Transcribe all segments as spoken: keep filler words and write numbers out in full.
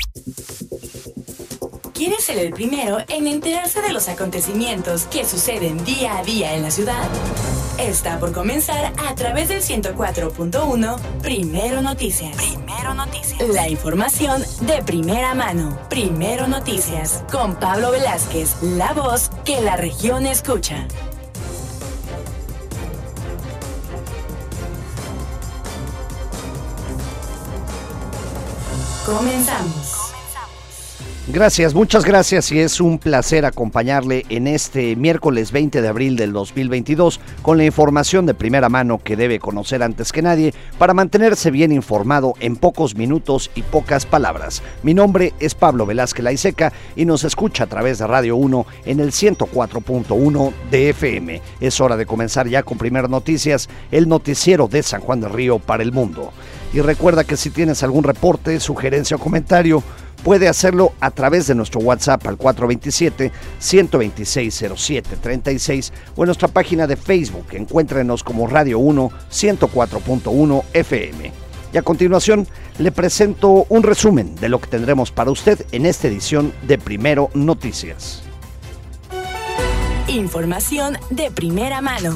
¿Quieres ser el primero en enterarse de los acontecimientos que suceden día a día en la ciudad? Está por comenzar a través del ciento cuatro punto uno Primero Noticias. Primero Noticias. La información de primera mano. Primero Noticias. Con Pablo Velázquez, la voz que la región escucha. Comenzamos. Gracias, muchas gracias y es un placer acompañarle en este miércoles veinte de abril del dos mil veintidós con la información de primera mano que debe conocer antes que nadie para mantenerse bien informado en pocos minutos y pocas palabras. Mi nombre es Pablo Velázquez Laiseca y nos escucha a través de Radio uno en el ciento cuatro punto uno de F M. Es hora de comenzar ya con Primero Noticias, el noticiero de San Juan del Río para el mundo. Y recuerda que si tienes algún reporte, sugerencia o comentario, puede hacerlo a través de nuestro WhatsApp al cuatro dos siete, uno dos seis, cero siete tres seis o en nuestra página de Facebook. Encuéntrenos como Radio uno ciento cuatro punto uno F M. Y a continuación le presento un resumen de lo que tendremos para usted en esta edición de Primero Noticias. Información de primera mano.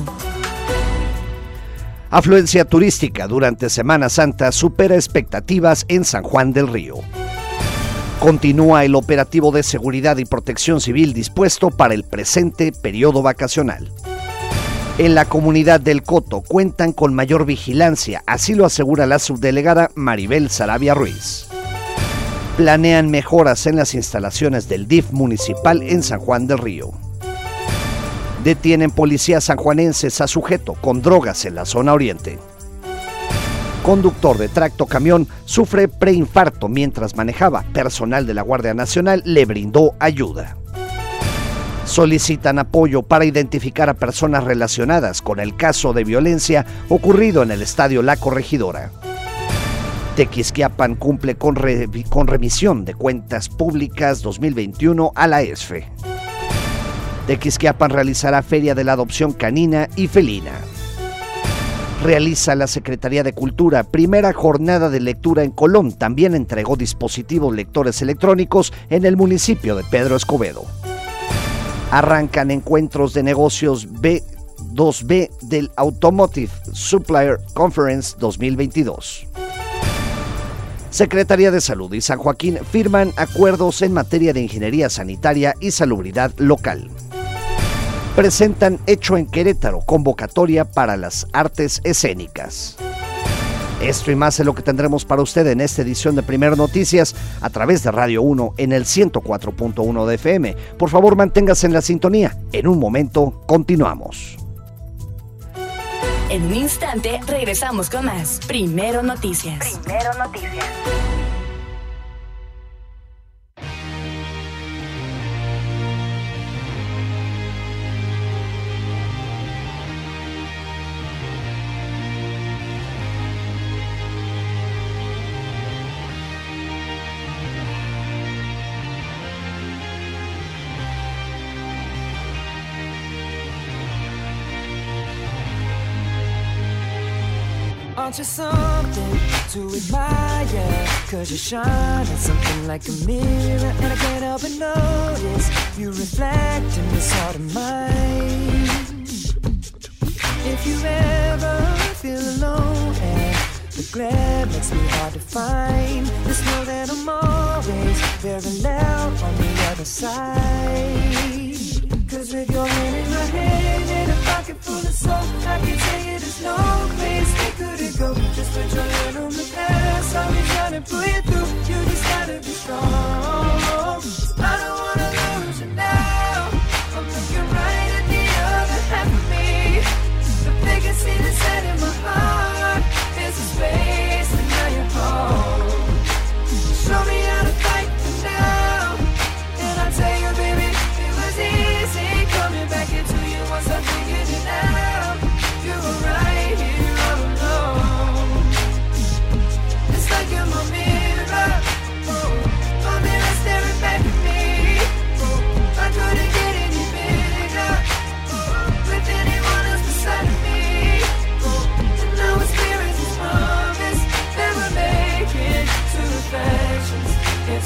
Afluencia turística durante Semana Santa supera expectativas en San Juan del Río. Continúa el operativo de seguridad y protección civil dispuesto para el presente periodo vacacional. En la comunidad del Coto cuentan con mayor vigilancia, así lo asegura la subdelegada Maribel Sarabia Ruiz. Planean mejoras en las instalaciones del D I F municipal en San Juan del Río. Detienen policías sanjuanenses a sujeto con drogas en la zona oriente. Conductor de tractocamión sufre preinfarto mientras manejaba. Personal de la Guardia Nacional le brindó ayuda. Solicitan apoyo para identificar a personas relacionadas con el caso de violencia ocurrido en el Estadio La Corregidora. Tequisquiapan cumple con, re, con remisión de cuentas públicas dos mil veintiuno a la E S F E. Tequisquiapan realizará Feria de la Adopción Canina y Felina. Realiza la Secretaría de Cultura primera jornada de lectura en Colón. También entregó dispositivos lectores electrónicos en el municipio de Pedro Escobedo. Arrancan encuentros de negocios B dos B del Automotive Supplier Conference dos mil veintidós. Secretaría de Salud y San Joaquín firman acuerdos en materia de ingeniería sanitaria y salubridad local. Presentan Hecho en Querétaro, convocatoria para las artes escénicas. Esto y más es lo que tendremos para usted en esta edición de Primero Noticias a través de Radio uno en el ciento cuatro punto uno de F M. Por favor, manténgase en la sintonía. En un momento, continuamos. En un instante, regresamos con más Primero Noticias. Primero Noticias. Aren't you something to admire? Cause you're shining something like a mirror, and I can't help but notice you reflect in this heart of mine. If you ever feel alone and the glare makes me hard to find, just know that I'm always very loud on the other side. Cause with your hand in my hand and a pocket full of soap, I can tell you there's no place we couldn't go. Just put your hand on the past, I'll be trying to pull you through. You just gotta be strong. I don't wanna lose you now. I'm looking right at the other half of me. The vacancy that's set in my heart is a space, and now you're home. Show me how to fight for now, and I'll tell you, baby, it was easy coming back into you once I figured it out. You were right here all alone. It's like you're my mirror,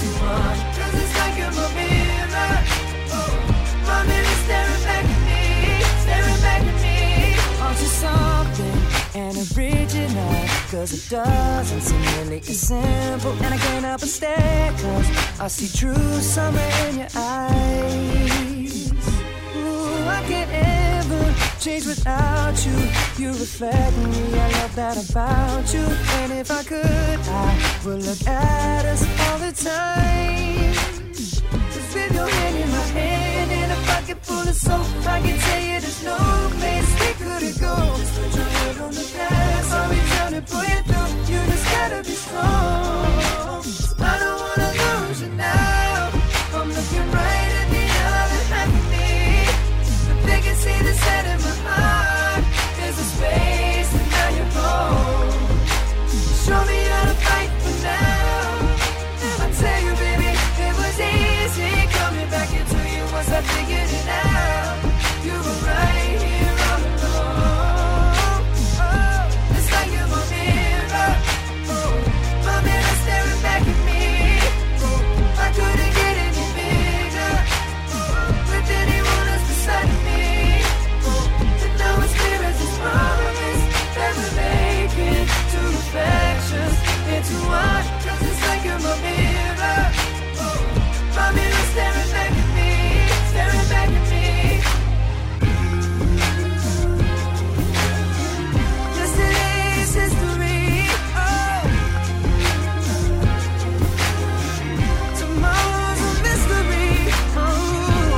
into one. Cause it's like you're my mirror. Oh, my mirror staring back at me, staring back at me. Aren't you something and original? Cause it doesn't seem really as simple. And I can't help but stare, cause I see true summer in your eyes. Ooh, I can't ever change without you. You reflect me, I love that about you. And if I could, I would look at us all the time. Cause with your hand in my hand and a pocket full of soap, I can tell you there's no place we couldn't go. Just put your head on the past, I'll reach out and pull you through. You just gotta be strong. I don't wanna lose you now. I'm looking right at the other half of me. But they can see the set in my heart. There's a space and now you're home. Show me how to fight for now. I tell you baby, it was easy coming back into you once I figured it out. You were right here all along. Oh, it's like you're my mirror. Oh, my mirror staring back at me. Oh, I couldn't get any bigger. Oh, with anyone else beside me. Oh, and now it's clear as this promise that we're making two reflections into one. Cause it's like you're my mirror. Oh, my mirror staring back at me, staring back at me. Yesterday's history. Oh, tomorrow's a mystery. Oh,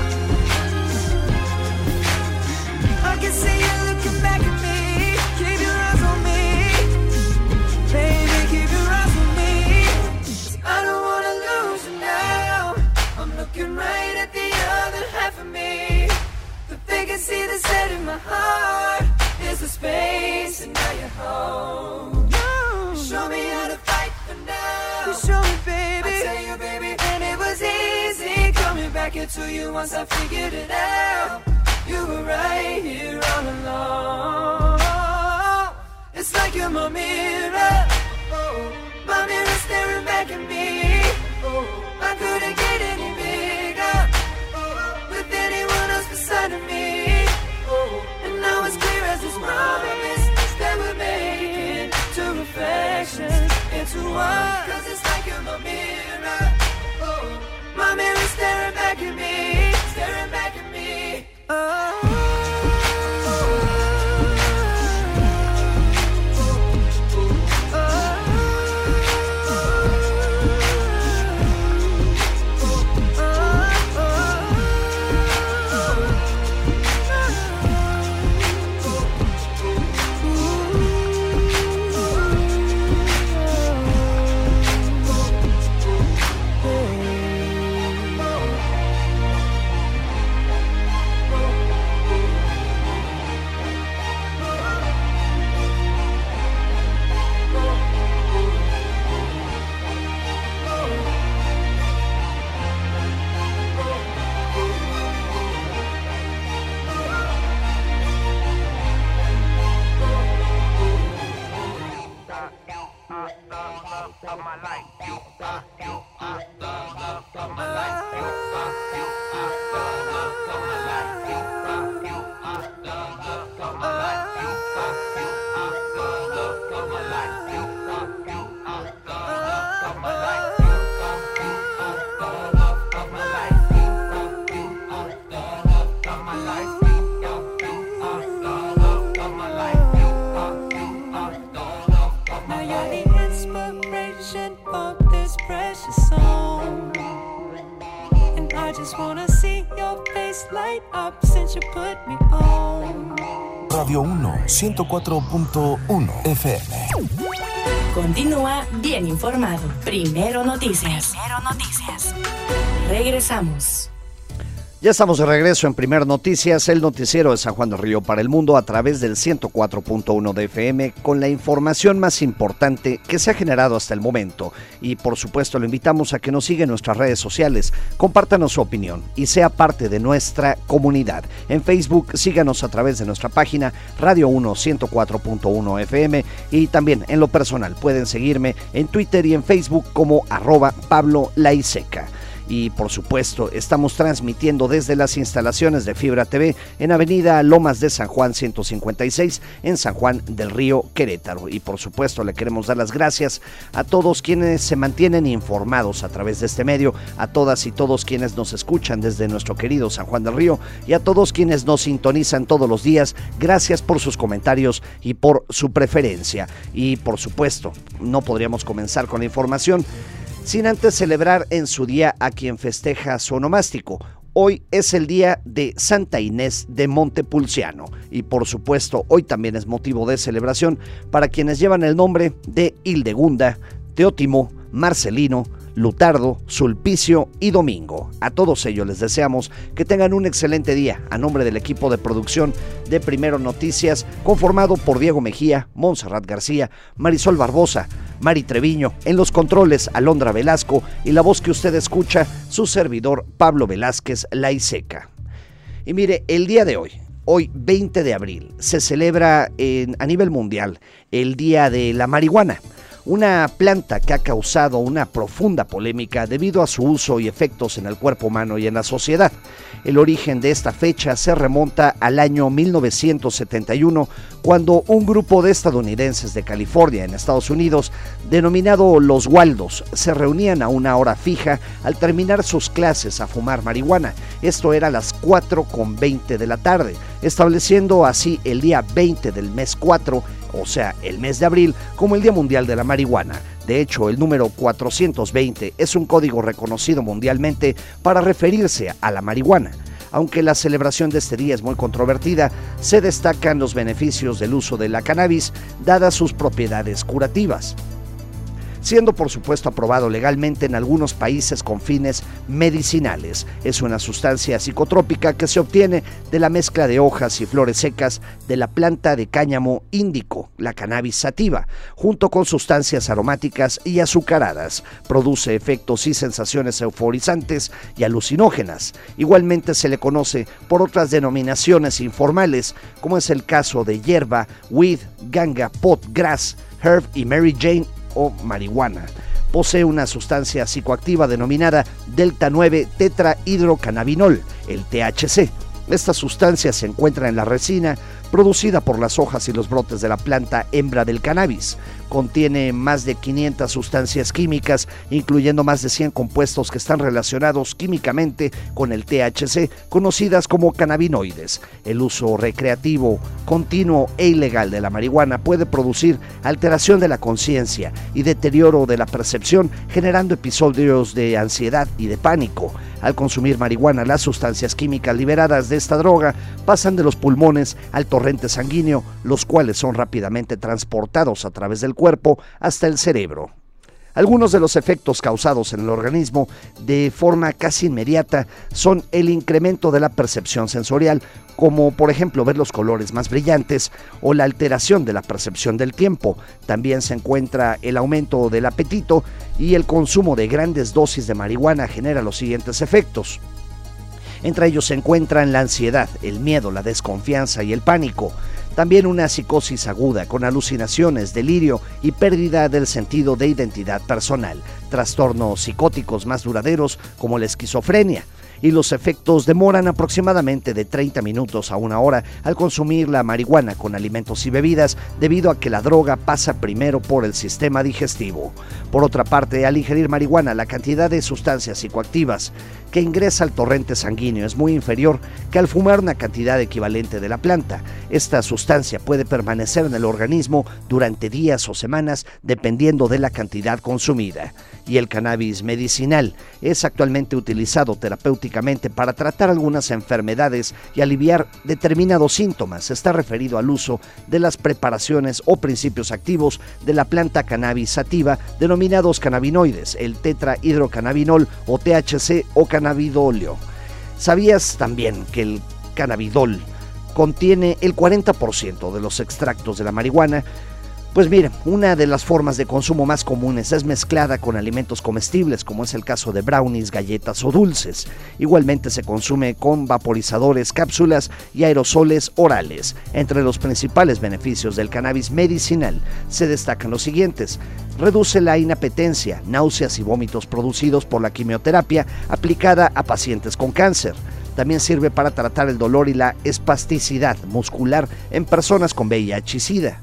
I can see you looking back at me. Keep your eyes on me, baby. Keep your eyes on me. 'Cause I don't wanna lose you now. I'm looking right at the other half of me. But they can see the set in my heart. There's a space and now you're home. You show me how to fight for now. You show me, baby. I tell you, baby. And it was easy coming back into you once I figured it out. You were right here all along. It's like you're my mirror. Oh, my mirror staring back at me. Oh, I couldn't get any bigger. Oh, with anyone else beside of me. Oh, and now it's clear as this promise that we're making two reflections into one. Cause it's like you're my mirror. Oh, my mirror staring back at me, staring back at me. Oh. Radio uno, ciento cuatro punto uno F M. Continúa bien informado. Primero Noticias. Primero Noticias. Regresamos. Ya estamos de regreso en Primer Noticias, el noticiero de San Juan del Río para el mundo a través del ciento cuatro punto uno de F M con la información más importante que se ha generado hasta el momento. Y por supuesto lo invitamos a que nos siga en nuestras redes sociales, compártanos su opinión y sea parte de nuestra comunidad. En Facebook síganos a través de nuestra página Radio uno ciento cuatro punto uno F M y también en lo personal pueden seguirme en Twitter y en Facebook como arroba Pablo Laiseca. Y por supuesto estamos transmitiendo desde las instalaciones de Fibra T V en Avenida Lomas de San Juan ciento cincuenta y seis en San Juan del Río, Querétaro. Y por supuesto le queremos dar las gracias a todos quienes se mantienen informados a través de este medio, a todas y todos quienes nos escuchan desde nuestro querido San Juan del Río y a todos quienes nos sintonizan todos los días. Gracias por sus comentarios y por su preferencia. Y por supuesto no podríamos comenzar con la información sin antes celebrar en su día a quien festeja su onomástico. Hoy es el día de Santa Inés de Montepulciano y por supuesto hoy también es motivo de celebración para quienes llevan el nombre de Hildegunda, Teótimo, Marcelino, Lutardo, Sulpicio y Domingo. A todos ellos les deseamos que tengan un excelente día a nombre del equipo de producción de Primero Noticias, conformado por Diego Mejía, Montserrat García, Marisol Barbosa, Mari Treviño, en los controles Alondra Velasco y la voz que usted escucha, su servidor Pablo Velázquez Laiseca. Y mire, el día de hoy, hoy veinte de abril, se celebra en, a nivel mundial el Día de la Marihuana, una planta que ha causado una profunda polémica debido a su uso y efectos en el cuerpo humano y en la sociedad. El origen de esta fecha se remonta al año mil novecientos setenta y uno, cuando un grupo de estadounidenses de California, en Estados Unidos, denominado los Waldos, se reunían a una hora fija al terminar sus clases a fumar marihuana. Esto era a las cuatro con veinte de la tarde, estableciendo así el día veinte del mes cuatro, o sea, el mes de abril, como el Día Mundial de la Marihuana. De hecho, el número cuatrocientos veinte es un código reconocido mundialmente para referirse a la marihuana. Aunque la celebración de este día es muy controvertida, se destacan los beneficios del uso de la cannabis, dadas sus propiedades curativas, siendo por supuesto aprobado legalmente en algunos países con fines medicinales. Es una sustancia psicotrópica que se obtiene de la mezcla de hojas y flores secas de la planta de cáñamo índico, la cannabis sativa, junto con sustancias aromáticas y azucaradas. Produce efectos y sensaciones euforizantes y alucinógenas. Igualmente se le conoce por otras denominaciones informales, como es el caso de hierba, weed, ganga, pot, grass, herb y Mary Jane o marihuana. Posee una sustancia psicoactiva denominada delta nueve tetrahidrocannabinol, el T H C. Esta sustancia se encuentra en la resina producida por las hojas y los brotes de la planta hembra del cannabis. Contiene más de quinientas sustancias químicas, incluyendo más de cien compuestos que están relacionados químicamente con el T H C, conocidas como cannabinoides. El uso recreativo, continuo e ilegal de la marihuana puede producir alteración de la conciencia y deterioro de la percepción, generando episodios de ansiedad y de pánico. Al consumir marihuana, las sustancias químicas liberadas de esta droga pasan de los pulmones al torrente sanguíneo, los cuales son rápidamente transportados a través del cuerpo hasta el cerebro. Algunos de los efectos causados en el organismo de forma casi inmediata son el incremento de la percepción sensorial, como por ejemplo ver los colores más brillantes o la alteración de la percepción del tiempo. También se encuentra el aumento del apetito, y el consumo de grandes dosis de marihuana genera los siguientes efectos. Entre ellos se encuentran la ansiedad, el miedo, la desconfianza y el pánico. También una psicosis aguda con alucinaciones, delirio y pérdida del sentido de identidad personal. Trastornos psicóticos más duraderos como la esquizofrenia. Y los efectos demoran aproximadamente de treinta minutos a una hora al consumir la marihuana con alimentos y bebidas, debido a que la droga pasa primero por el sistema digestivo. Por otra parte, al ingerir marihuana, la cantidad de sustancias psicoactivas que ingresa al torrente sanguíneo es muy inferior que al fumar una cantidad equivalente de la planta. Esta sustancia puede permanecer en el organismo durante días o semanas, dependiendo de la cantidad consumida. Y el cannabis medicinal es actualmente utilizado terapéuticamente para tratar algunas enfermedades y aliviar determinados síntomas. Está referido al uso de las preparaciones o principios activos de la planta cannabis sativa, denominados cannabinoides, el tetrahidrocannabinol o T H C o cannabidolio. ¿Sabías también que el cannabidol contiene el cuarenta por ciento de los extractos de la marihuana? Pues mira, una de las formas de consumo más comunes es mezclada con alimentos comestibles, como es el caso de brownies, galletas o dulces. Igualmente se consume con vaporizadores, cápsulas y aerosoles orales. Entre los principales beneficios del cannabis medicinal se destacan los siguientes: reduce la inapetencia, náuseas y vómitos producidos por la quimioterapia aplicada a pacientes con cáncer. También sirve para tratar el dolor y la espasticidad muscular en personas con V I H y SIDA.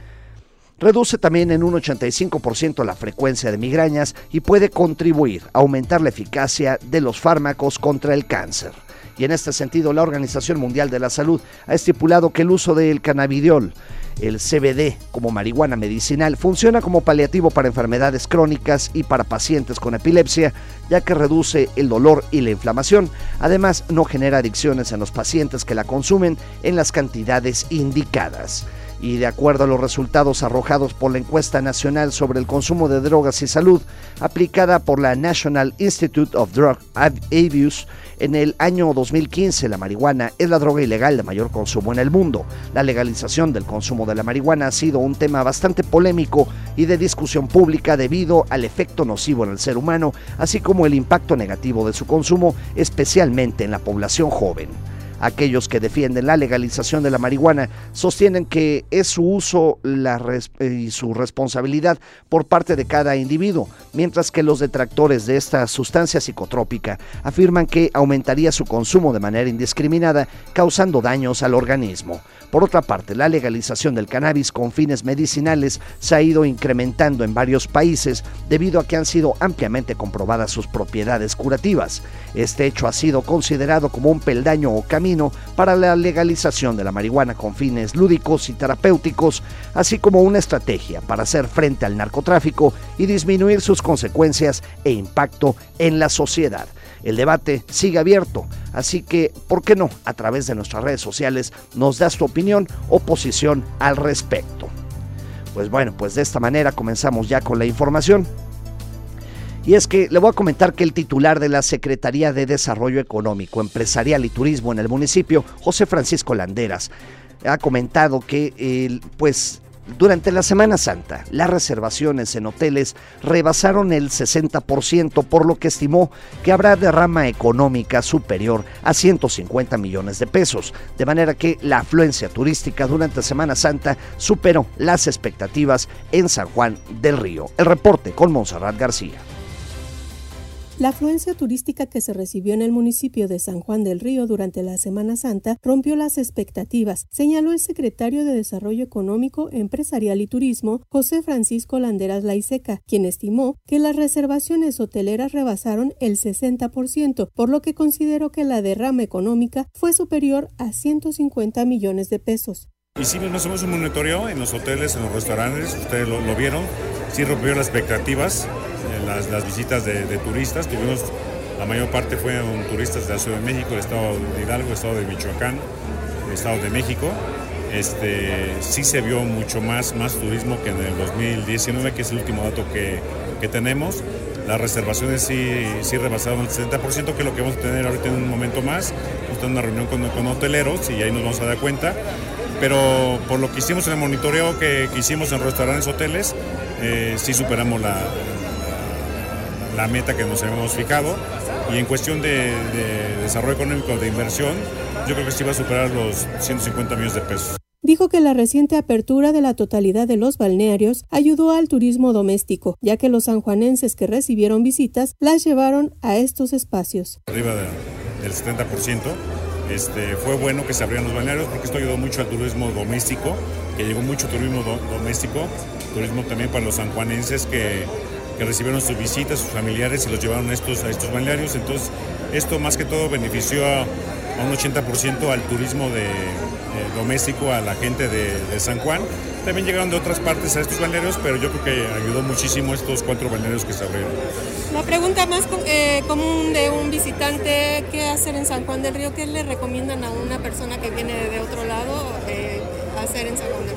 Reduce también en un ochenta y cinco por ciento la frecuencia de migrañas y puede contribuir a aumentar la eficacia de los fármacos contra el cáncer. Y en este sentido, la Organización Mundial de la Salud ha estipulado que el uso del cannabidiol, el C B D, como marihuana medicinal, funciona como paliativo para enfermedades crónicas y para pacientes con epilepsia, ya que reduce el dolor y la inflamación. Además, no genera adicciones en los pacientes que la consumen en las cantidades indicadas. Y de acuerdo a los resultados arrojados por la encuesta nacional sobre el consumo de drogas y salud, aplicada por la National Institute of Drug Abuse, en el año dos mil quince la marihuana es la droga ilegal de mayor consumo en el mundo. La legalización del consumo de la marihuana ha sido un tema bastante polémico y de discusión pública debido al efecto nocivo en el ser humano, así como el impacto negativo de su consumo, especialmente en la población joven. Aquellos que defienden la legalización de la marihuana sostienen que es su uso la res- y su responsabilidad por parte de cada individuo, mientras que los detractores de esta sustancia psicotrópica afirman que aumentaría su consumo de manera indiscriminada, causando daños al organismo. Por otra parte, la legalización del cannabis con fines medicinales se ha ido incrementando en varios países debido a que han sido ampliamente comprobadas sus propiedades curativas. Este hecho ha sido considerado como un peldaño o camino para la legalización de la marihuana con fines lúdicos y terapéuticos, así como una estrategia para hacer frente al narcotráfico y disminuir sus consecuencias e impacto en la sociedad. El debate sigue abierto, así que, ¿por qué no? A través de nuestras redes sociales nos das tu opinión o posición al respecto. Pues bueno, pues de esta manera comenzamos ya con la información. Y es que le voy a comentar que el titular de la Secretaría de Desarrollo Económico, Empresarial y Turismo en el municipio, José Francisco Landeras, ha comentado que eh, pues durante la Semana Santa las reservaciones en hoteles rebasaron el sesenta por ciento, por lo que estimó que habrá derrama económica superior a ciento cincuenta millones de pesos, de manera que la afluencia turística durante Semana Santa superó las expectativas en San Juan del Río. El reporte con Montserrat García. La afluencia turística que se recibió en el municipio de San Juan del Río durante la Semana Santa rompió las expectativas, señaló el secretario de Desarrollo Económico, Empresarial y Turismo, José Francisco Landeras Laiseca, quien estimó que las reservaciones hoteleras rebasaron el sesenta por ciento, por lo que consideró que la derrama económica fue superior a ciento cincuenta millones de pesos. Hicimos más o menos un monitoreo en los hoteles, en los restaurantes, ustedes lo, lo vieron, sí rompió las expectativas. Las, las visitas de, de turistas, tuvimos, la mayor parte fueron turistas de la Ciudad de México, el estado de Hidalgo, el estado de Michoacán, el estado de México. Este, sí se vio mucho más, más turismo que en el dos mil diecinueve, que es el último dato que, que tenemos. Las reservaciones sí, sí rebasaron el sesenta por ciento, que es lo que vamos a tener ahorita en un momento más. Vamos a tener una reunión con, con hoteleros y ahí nos vamos a dar cuenta. Pero por lo que hicimos en el monitoreo que, que hicimos en restaurantes, hoteles, eh, sí superamos la... la meta que nos habíamos fijado, y en cuestión de, de desarrollo económico, de inversión, yo creo que sí va a superar los ciento cincuenta millones de pesos. Dijo que la reciente apertura de la totalidad de los balnearios ayudó al turismo doméstico, ya que los sanjuanenses que recibieron visitas las llevaron a estos espacios. Arriba de, del setenta por ciento. Este, fue bueno que se abrieran los balnearios porque esto ayudó mucho al turismo doméstico, que llegó mucho turismo do, doméstico, turismo también para los sanjuanenses que que recibieron sus visitas, sus familiares y los llevaron a estos, a estos balnearios. Entonces, esto más que todo benefició a, a un ochenta por ciento al turismo de, eh, doméstico, a la gente de, de San Juan. También llegaron de otras partes a estos balnearios, pero yo creo que ayudó muchísimo estos cuatro balnearios que se abrieron. La pregunta más eh, común de un visitante, ¿qué hacer en San Juan del Río? ¿Qué le recomiendan a una persona que viene de otro lado eh, hacer en San Juan del Río?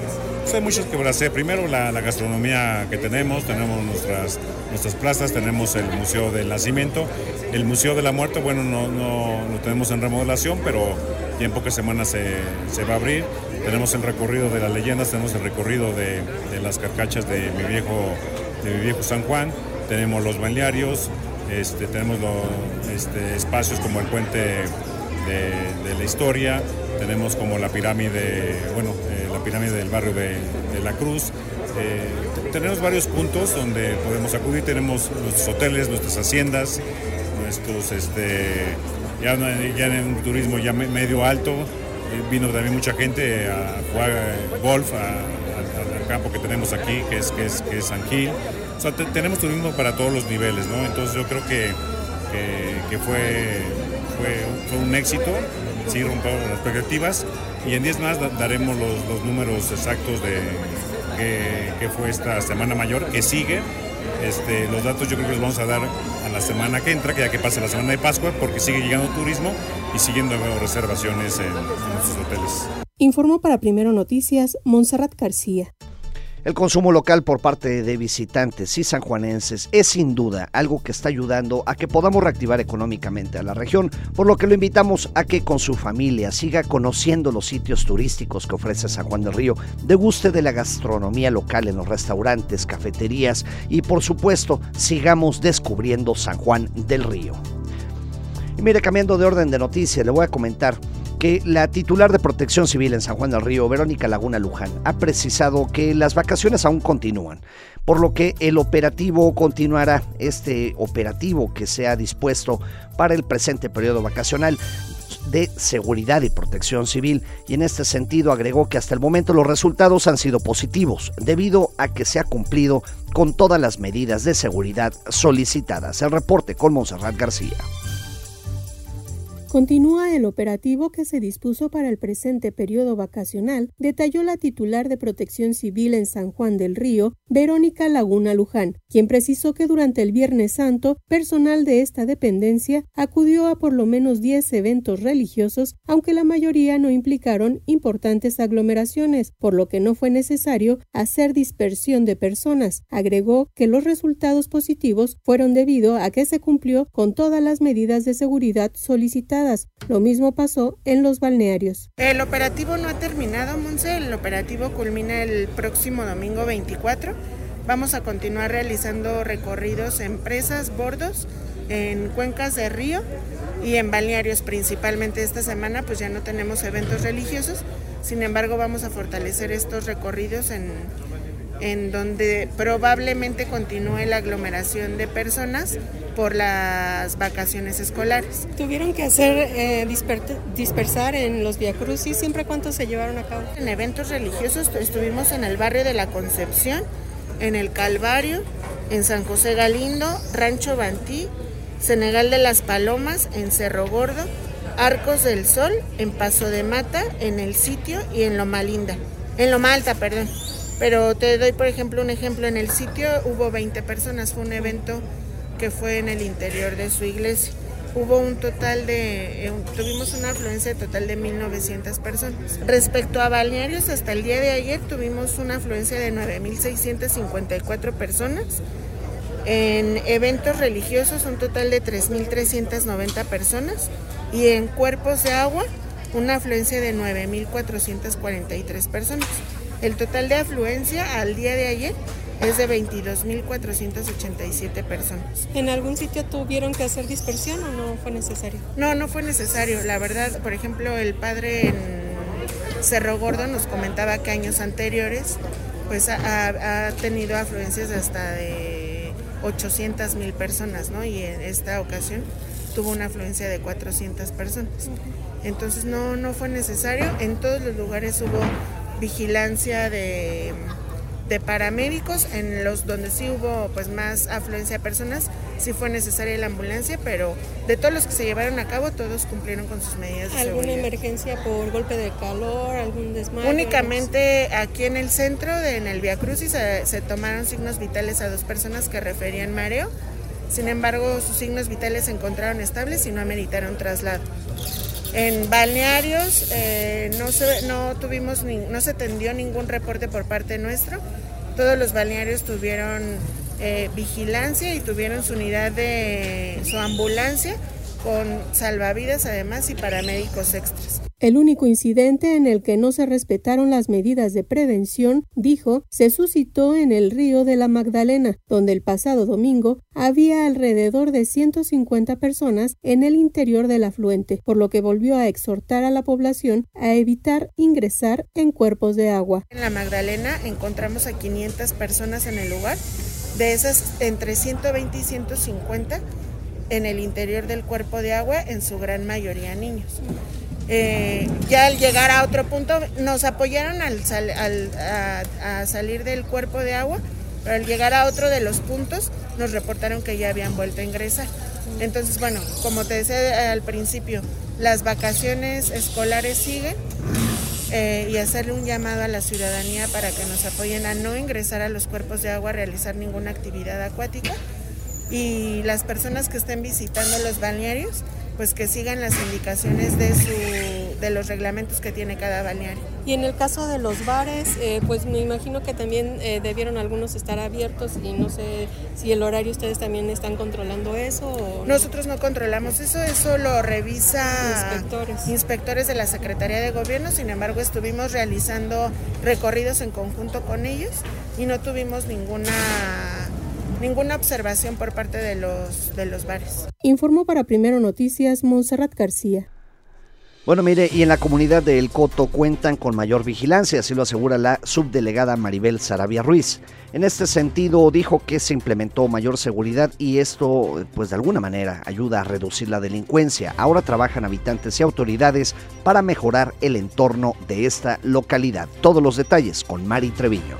Pues hay muchas que hacer. Primero la, la gastronomía que tenemos, tenemos nuestras, nuestras plazas, tenemos el Museo del Nacimiento, el Museo de la Muerte, bueno, no, no lo tenemos en remodelación, pero ya en pocas semanas se, se va a abrir. Tenemos el recorrido de las leyendas, tenemos el recorrido de, de las carcachas de mi viejo, de mi viejo San Juan, tenemos los balnearios, este, tenemos los, este, espacios como el puente de, de la historia, tenemos como la pirámide, bueno, eh, la pirámide del barrio de, de la Cruz. Eh, tenemos varios puntos donde podemos acudir, tenemos nuestros hoteles, nuestras haciendas, nuestros, este, ya, ya en un turismo ya medio alto. Vino también mucha gente a jugar golf a, a, al campo que tenemos aquí, que es, que es, que es San Gil. O sea, te, tenemos turismo para todos los niveles, ¿no? Entonces yo creo que, que, que fue, fue, fue un éxito, sí rompió las expectativas, y en días más daremos los, los números exactos de que, que fue esta Semana Mayor, que sigue. Este, los datos yo creo que los vamos a dar a la semana que entra, que ya que pase la semana de Pascua, porque sigue llegando turismo y siguiendo reservaciones en, en nuestros hoteles. Informó para Primero Noticias Montserrat García. El consumo local por parte de visitantes y sanjuanenses es sin duda algo que está ayudando a que podamos reactivar económicamente a la región, por lo que lo invitamos a que con su familia siga conociendo los sitios turísticos que ofrece San Juan del Río, deguste de la gastronomía local en los restaurantes, cafeterías y por supuesto sigamos descubriendo San Juan del Río. Y mire, cambiando de orden de noticias, le voy a comentar que la titular de Protección Civil en San Juan del Río, Verónica Laguna Luján, ha precisado que las vacaciones aún continúan, por lo que el operativo continuará, este operativo que se ha dispuesto para el presente periodo vacacional de seguridad y protección civil, y en este sentido agregó que hasta el momento los resultados han sido positivos, debido a que se ha cumplido con todas las medidas de seguridad solicitadas. El reporte con Montserrat García. Continúa el operativo que se dispuso para el presente periodo vacacional, detalló la titular de Protección Civil en San Juan del Río, Verónica Laguna Luján, quien precisó que durante el Viernes Santo, personal de esta dependencia acudió a por lo menos diez eventos religiosos, aunque la mayoría no implicaron importantes aglomeraciones, por lo que no fue necesario hacer dispersión de personas. Agregó que los resultados positivos fueron debido a que se cumplió con todas las medidas de seguridad solicitadas. Lo mismo pasó en los balnearios. El operativo no ha terminado, Monse. El operativo culmina el próximo domingo veinticuatro. Vamos a continuar realizando recorridos en presas, bordos, en cuencas de río y en balnearios. Principalmente esta semana pues ya no tenemos eventos religiosos, sin embargo vamos a fortalecer estos recorridos en en donde probablemente continúe la aglomeración de personas por las vacaciones escolares. Tuvieron que hacer eh, disper- dispersar en los viacrucis. ¿Siempre cuántos se llevaron a cabo? En eventos religiosos estuvimos en el barrio de la Concepción, en el Calvario, en San José Galindo, Rancho Bantí, Senegal de las Palomas, en Cerro Gordo, Arcos del Sol, en Paso de Mata, en El Sitio y en Loma Linda, en Loma Alta, perdón. Pero te doy, por ejemplo, un ejemplo. En El Sitio hubo veinte personas, fue un evento que fue en el interior de su iglesia. Hubo un total de, eh, tuvimos una afluencia total de mil novecientas personas. Respecto a balnearios, hasta el día de ayer tuvimos una afluencia de nueve mil seiscientas cincuenta y cuatro personas. En eventos religiosos, un total de tres mil trescientas noventa personas. Y en cuerpos de agua, una afluencia de nueve mil cuatrocientas cuarenta y tres personas. El total de afluencia al día de ayer es de veintidós mil cuatrocientas ochenta y siete personas. ¿En algún sitio tuvieron que hacer dispersión o no fue necesario? No, no fue necesario. La verdad, por ejemplo, el padre en Cerro Gordo nos comentaba que años anteriores pues ha, ha tenido afluencias hasta de ochocientas mil personas, ¿no? Y en esta ocasión tuvo una afluencia de cuatrocientas personas. Entonces no, no fue necesario. En todos los lugares hubo vigilancia de, de paramédicos. En los donde sí hubo pues más afluencia de personas, sí fue necesaria la ambulancia, pero de todos los que se llevaron a cabo, todos cumplieron con sus medidas de ¿Alguna seguridad. emergencia por golpe de calor, algún desmayo? Únicamente aquí en el centro, de, en el Via Crucis, se, se tomaron signos vitales a dos personas que referían mareo. Sin embargo, sus signos vitales se encontraron estables y no ameritaron traslado. En balnearios eh, no, se, no, tuvimos ni, no se tendió ningún reporte por parte nuestro. Todos los balnearios tuvieron eh, vigilancia y tuvieron su unidad de su ambulancia con salvavidas además y paramédicos extras. El único incidente en el que no se respetaron las medidas de prevención, dijo, se suscitó en el río de la Magdalena, donde el pasado domingo había alrededor de ciento cincuenta personas en el interior del afluente, por lo que volvió a exhortar a la población a evitar ingresar en cuerpos de agua. En la Magdalena encontramos a quinientas personas en el lugar, de esas entre ciento veinte y ciento cincuenta en el interior del cuerpo de agua, en su gran mayoría niños. Eh, ya al llegar a otro punto nos apoyaron al, sal, al a, a salir del cuerpo de agua, pero al llegar a otro de los puntos nos reportaron que ya habían vuelto a ingresar. Entonces, bueno, como te decía al principio, las vacaciones escolares siguen eh, y hacerle un llamado a la ciudadanía para que nos apoyen a no ingresar a los cuerpos de agua, a realizar ninguna actividad acuática, y las personas que estén visitando los balnearios pues que sigan las indicaciones de su de los reglamentos que tiene cada balneario. Y en el caso de los bares, eh, pues me imagino que también eh, debieron algunos estar abiertos y no sé si el horario ustedes también están controlando eso. ¿O no? Nosotros no controlamos eso, eso lo revisa inspectores. inspectores de la Secretaría de Gobierno. Sin embargo, estuvimos realizando recorridos en conjunto con ellos y no tuvimos ninguna ninguna observación por parte de los, de los bares. Informó para Primero Noticias Montserrat García. Bueno, mire, y en la comunidad de El Coto cuentan con mayor vigilancia, así lo asegura la subdelegada Maribel Sarabia Ruiz. En este sentido, dijo que se implementó mayor seguridad y esto, pues de alguna manera, ayuda a reducir la delincuencia. Ahora trabajan habitantes y autoridades para mejorar el entorno de esta localidad. Todos los detalles con Mari Treviño.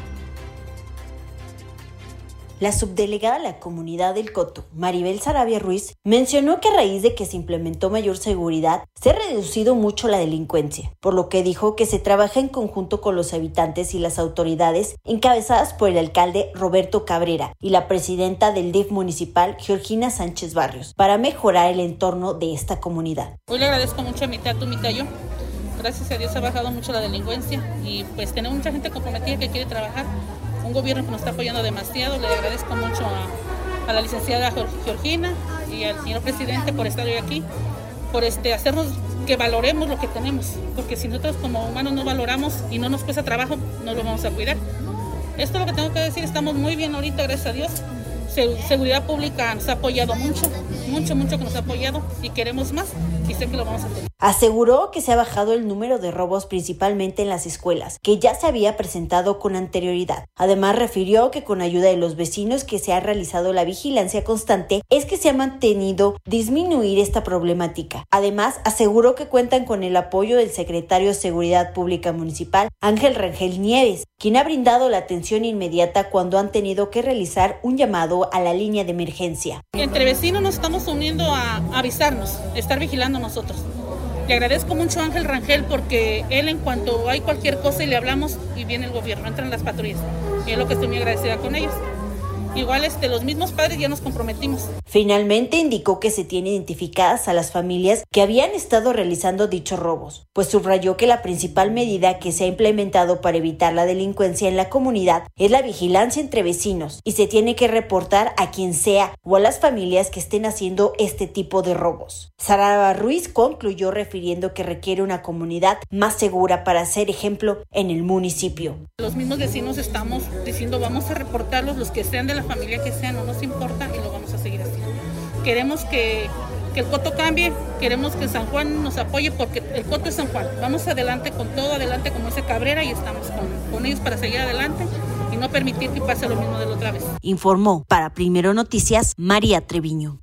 La subdelegada de la comunidad del Coto, Maribel Sarabia Ruiz, mencionó que a raíz de que se implementó mayor seguridad, se ha reducido mucho la delincuencia, por lo que dijo que se trabaja en conjunto con los habitantes y las autoridades encabezadas por el alcalde Roberto Cabrera y la presidenta del D I F municipal, Georgina Sánchez Barrios, para mejorar el entorno de esta comunidad. Hoy le agradezco mucho a mi tatu, mi tayo. Gracias a Dios ha bajado mucho la delincuencia y pues tenemos mucha gente comprometida que quiere trabajar. Un gobierno que nos está apoyando demasiado. Le agradezco mucho a, a la licenciada Georgina y al señor presidente por estar hoy aquí, por este, hacernos que valoremos lo que tenemos, porque si nosotros como humanos no valoramos y no nos cuesta trabajo, no lo vamos a cuidar. Esto es lo que tengo que decir, estamos muy bien ahorita, gracias a Dios. Seguridad Pública nos ha apoyado mucho, mucho, mucho que nos ha apoyado y queremos más y sé que lo vamos a tener. Aseguró que se ha bajado el número de robos principalmente en las escuelas, que ya se había presentado con anterioridad. Además, refirió que con ayuda de los vecinos que se ha realizado la vigilancia constante es que se ha mantenido disminuir esta problemática. Además, aseguró que cuentan con el apoyo del secretario de Seguridad Pública Municipal, Ángel Rangel Nieves, quien ha brindado la atención inmediata cuando han tenido que realizar un llamado a la línea de emergencia. Entre vecinos nos estamos uniendo a avisarnos, a estar vigilando nosotros. Le agradezco mucho a Ángel Rangel porque él en cuanto hay cualquier cosa y le hablamos y viene el gobierno, entran las patrullas. Y es lo que estoy muy agradecida con ellos. Igual este, los mismos padres ya nos comprometimos. Finalmente indicó que se tiene identificadas a las familias que habían estado realizando dichos robos, pues subrayó que la principal medida que se ha implementado para evitar la delincuencia en la comunidad es la vigilancia entre vecinos y se tiene que reportar a quien sea o a las familias que estén haciendo este tipo de robos. Sarabia Ruiz concluyó refiriendo que requiere una comunidad más segura para ser ejemplo en el municipio. Los mismos vecinos estamos diciendo vamos a reportarlos, los que sean de la familia que sea, no nos importa y lo vamos a seguir haciendo. Queremos que, que el Coto cambie, queremos que San Juan nos apoye porque el Coto es San Juan. Vamos adelante con todo, adelante como dice Cabrera y estamos con, con ellos para seguir adelante y no permitir que pase lo mismo de la otra vez. Informó para Primero Noticias María Treviño.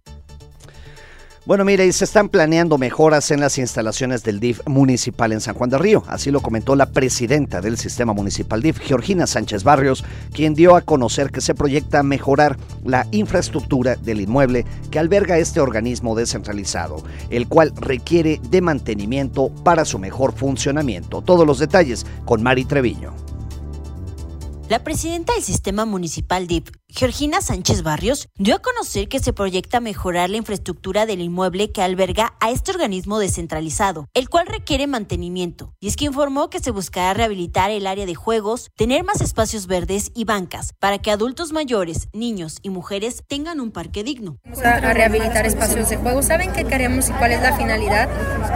Bueno, mire, y se están planeando mejoras en las instalaciones del D I F municipal en San Juan del Río. Así lo comentó la presidenta del Sistema Municipal D I F, Georgina Sánchez Barrios, quien dio a conocer que se proyecta mejorar la infraestructura del inmueble que alberga este organismo descentralizado, el cual requiere de mantenimiento para su mejor funcionamiento. Todos los detalles con Mari Treviño. La presidenta del Sistema Municipal D I F, Georgina Sánchez Barrios, dio a conocer que se proyecta mejorar la infraestructura del inmueble que alberga a este organismo descentralizado, el cual requiere mantenimiento. Y es que informó que se buscará rehabilitar el área de juegos, tener más espacios verdes y bancas, para que adultos mayores, niños y mujeres tengan un parque digno. Vamos a, a rehabilitar espacios de juego. ¿Saben qué queremos y cuál es la finalidad?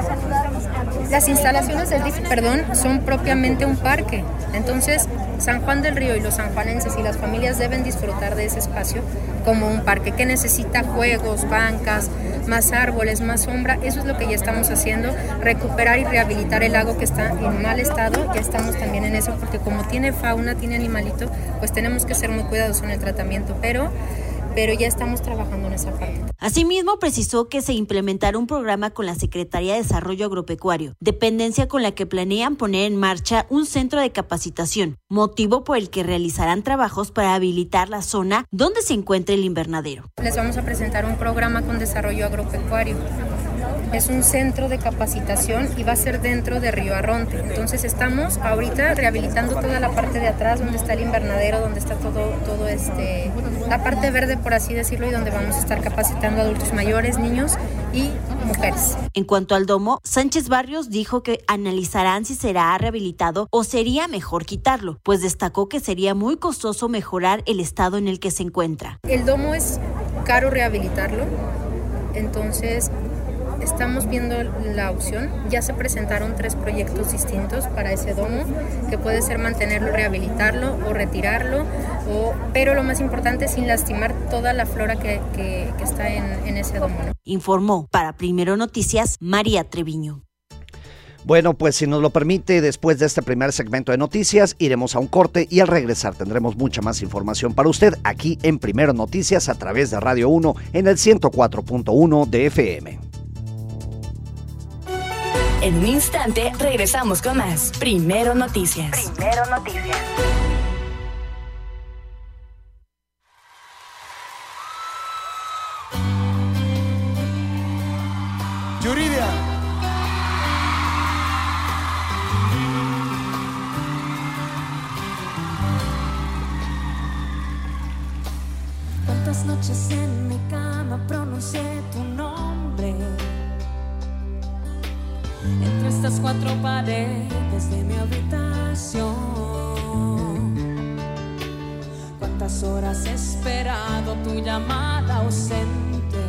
Las instalaciones del D I F, perdón, son propiamente un parque. Entonces, San Juan del Río y los sanjuanenses y las familias deben disfrutar de ese espacio como un parque que necesita juegos, bancas, más árboles, más sombra. Eso es lo que ya estamos haciendo, recuperar y rehabilitar el lago que está en mal estado. Ya estamos también en eso porque como tiene fauna, tiene animalito, pues tenemos que ser muy cuidadosos en el tratamiento, pero... pero ya estamos trabajando en esa parte. Asimismo, precisó que se implementará un programa con la Secretaría de Desarrollo Agropecuario, dependencia con la que planean poner en marcha un centro de capacitación, motivo por el que realizarán trabajos para habilitar la zona donde se encuentra el invernadero. Les vamos a presentar un programa con desarrollo agropecuario. Es un centro de capacitación y va a ser dentro de Río Arronte. Entonces estamos ahorita rehabilitando toda la parte de atrás donde está el invernadero, donde está todo, todo este, la parte verde por así decirlo, y donde vamos a estar capacitando a adultos mayores, niños y mujeres. En cuanto al domo, Sánchez Barrios dijo que analizarán si será rehabilitado o sería mejor quitarlo, pues destacó que sería muy costoso mejorar el estado en el que se encuentra. El domo es caro rehabilitarlo, entonces estamos viendo la opción. Ya se presentaron tres proyectos distintos para ese domo, que puede ser mantenerlo, rehabilitarlo o retirarlo, o, pero lo más importante sin lastimar toda la flora que, que, que está en, en ese domo, ¿no? Informó para Primero Noticias María Treviño. Bueno, pues si nos lo permite, después de este primer segmento de noticias, iremos a un corte y al regresar tendremos mucha más información para usted aquí en Primero Noticias a través de Radio uno en el ciento cuatro punto uno de F M. En un instante regresamos con más Primero Noticias. Primero Noticias. Yuridia. Cuántas noches en mi cama pronuncié tu nombre, entre estas cuatro paredes de mi habitación. Cuántas horas he esperado tu llamada ausente,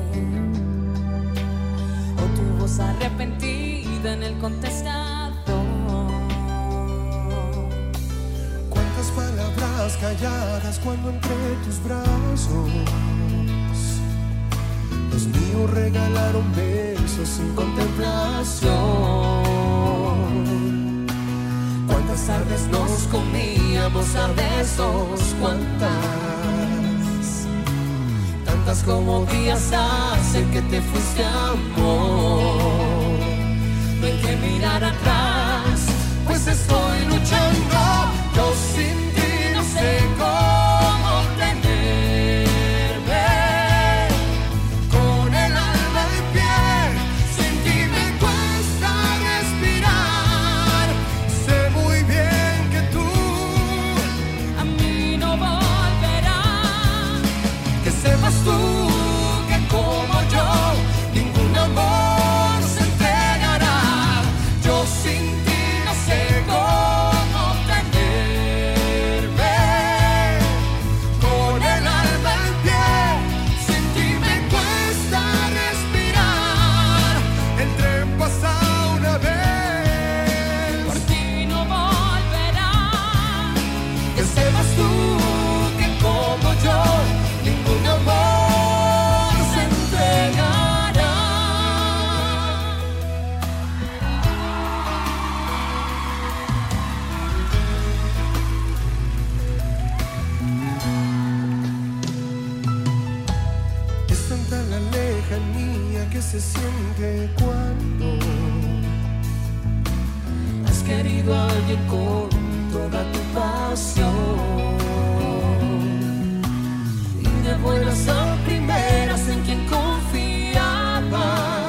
o tu voz arrepentida en el contestador. Cuántas palabras calladas cuando entre tus brazos los míos regalaron besos sin contemplación. Cuántas tardes nos comíamos a besos, cuántas, tantas como días hace que te fuiste, amor. No hay que mirar atrás, pues estoy luchando. Yo sin ti no sé cómo tenerme. Con el alma en pie, sin ti me cuesta respirar. Sé muy bien que tú A mí no volverás. que sepas tú que como yo ningún amor se entregará. Yo sin ti no sé cómo tenerme. Con el alma en pie, sin ti me cuesta respirar. El tren pasa una vez. Por ti no volverás. Que sepas tú que como yo ningún amor se entregará. Es tanta la lejanía que se siente cuando has querido a alguien con toda tu pasión. Y de buenas a primeras en quien confiabas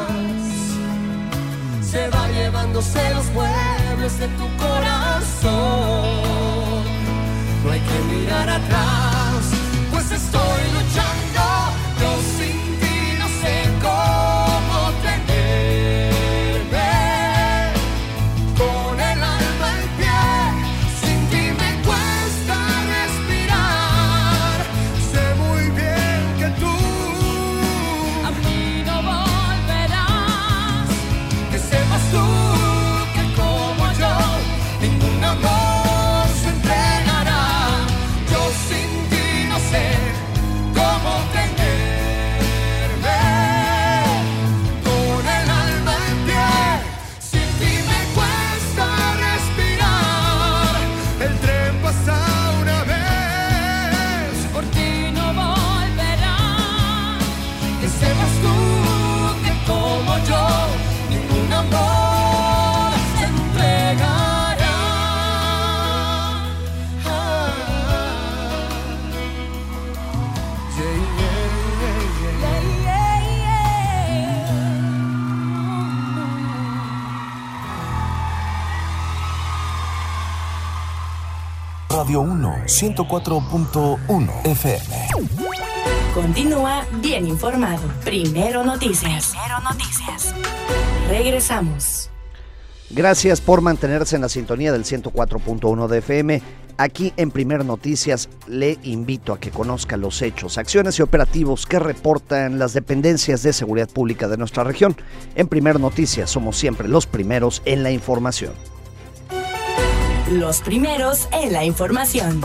se va llevándose los muebles de tu corazón. no hay que mirar atrás, pues estoy luchando, yo sin ti no sé cómo tenerme, con el alma en pie, sin ti me cuesta respirar, sé muy bien que tú a mí no volverás, que sepas tú que como yo, ningún amor se entregará, yo sin ti no sé cómo tenerme, con el alma en pie, sin ti me cuesta respirar, el tren pasa una vez, por ti no volverá, que sepas tú que como yo, ningún amor se entregará. Ah, yeah, yeah, yeah, yeah. Radio uno, ciento cuatro punto uno F M. Continúa bien informado. Primero Noticias. Primero Noticias. Regresamos. Gracias por mantenerse en la sintonía del ciento cuatro punto uno de F M. Aquí en Primer Noticias le invito a que conozca los hechos, acciones y operativos que reportan las dependencias de seguridad pública de nuestra región. En Primer Noticias somos siempre los primeros en la información. Los primeros en la información.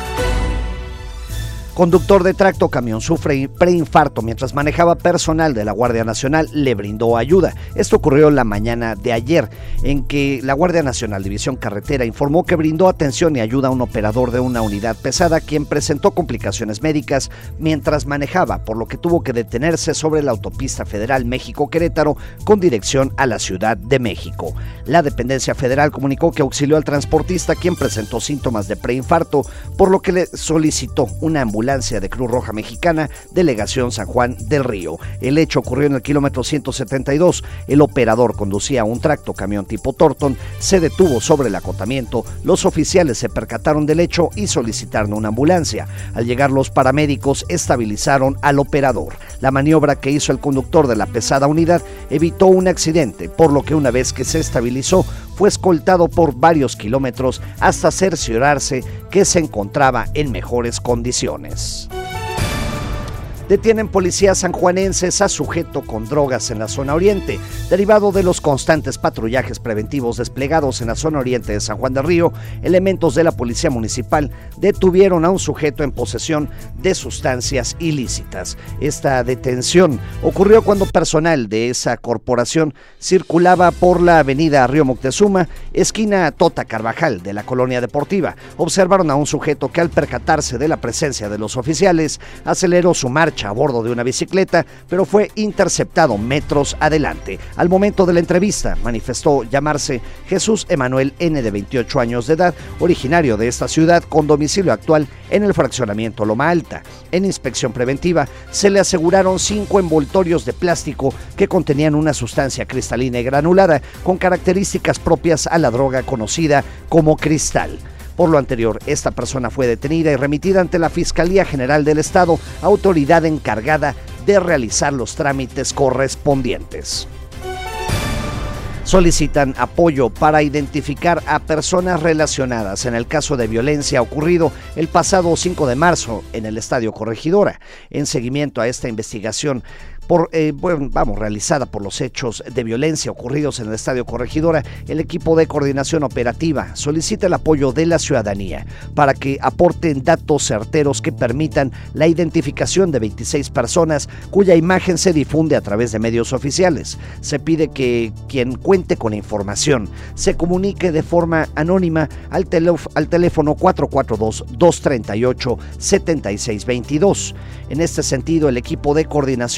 Conductor de tracto camión sufre preinfarto mientras manejaba. Personal de la Guardia Nacional le brindó ayuda. Esto ocurrió la mañana de ayer, en que la Guardia Nacional División Carretera informó que brindó atención y ayuda a un operador de una unidad pesada quien presentó complicaciones médicas mientras manejaba, por lo que tuvo que detenerse sobre la autopista federal México-Querétaro con dirección a la Ciudad de México. La dependencia federal comunicó que auxilió al transportista, quien presentó síntomas de preinfarto, por lo que le solicitó una ambulancia de Cruz Roja Mexicana, Delegación San Juan del Río. El hecho ocurrió en el kilómetro ciento setenta y dos. El operador conducía un tracto camión tipo Torton, se detuvo sobre el acotamiento. Los oficiales se percataron del hecho y solicitaron una ambulancia. Al llegar los paramédicos estabilizaron al operador. La maniobra que hizo el conductor de la pesada unidad evitó un accidente, por lo que una vez que se estabilizó fue escoltado por varios kilómetros hasta cerciorarse que se encontraba en mejores condiciones. Detienen policías sanjuanenses a sujeto con drogas en la zona oriente. Derivado de los constantes patrullajes preventivos desplegados en la zona oriente de San Juan del Río, elementos de la policía municipal detuvieron a un sujeto en posesión de sustancias ilícitas. Esta detención ocurrió cuando personal de esa corporación circulaba por la avenida Río Moctezuma, esquina Tota Carvajal de la Colonia Deportiva. Observaron a un sujeto que, al percatarse de la presencia de los oficiales, aceleró su marcha a bordo de una bicicleta, pero fue interceptado metros adelante. Al momento de la entrevista, manifestó llamarse Jesús Emanuel N., de veintiocho años de edad, originario de esta ciudad, con domicilio actual en el fraccionamiento Loma Alta. En inspección preventiva, se le aseguraron cinco envoltorios de plástico que contenían una sustancia cristalina y granulada con características propias a la droga conocida como cristal. Por lo anterior, esta persona fue detenida y remitida ante la Fiscalía General del Estado, autoridad encargada de realizar los trámites correspondientes. Solicitan apoyo para identificar a personas relacionadas en el caso de violencia ocurrido el pasado cinco de marzo en el Estadio Corregidora. En seguimiento a esta investigación, Por, eh, bueno, vamos, realizada por los hechos de violencia ocurridos en el Estadio Corregidora, el equipo de coordinación operativa solicita el apoyo de la ciudadanía para que aporten datos certeros que permitan la identificación de veintiséis personas cuya imagen se difunde a través de medios oficiales. Se pide que quien cuente con información se comunique de forma anónima al, teléf- al teléfono cuatro cuatro dos, dos tres ocho, siete seis dos dos. En este sentido, el equipo de coordinación operativa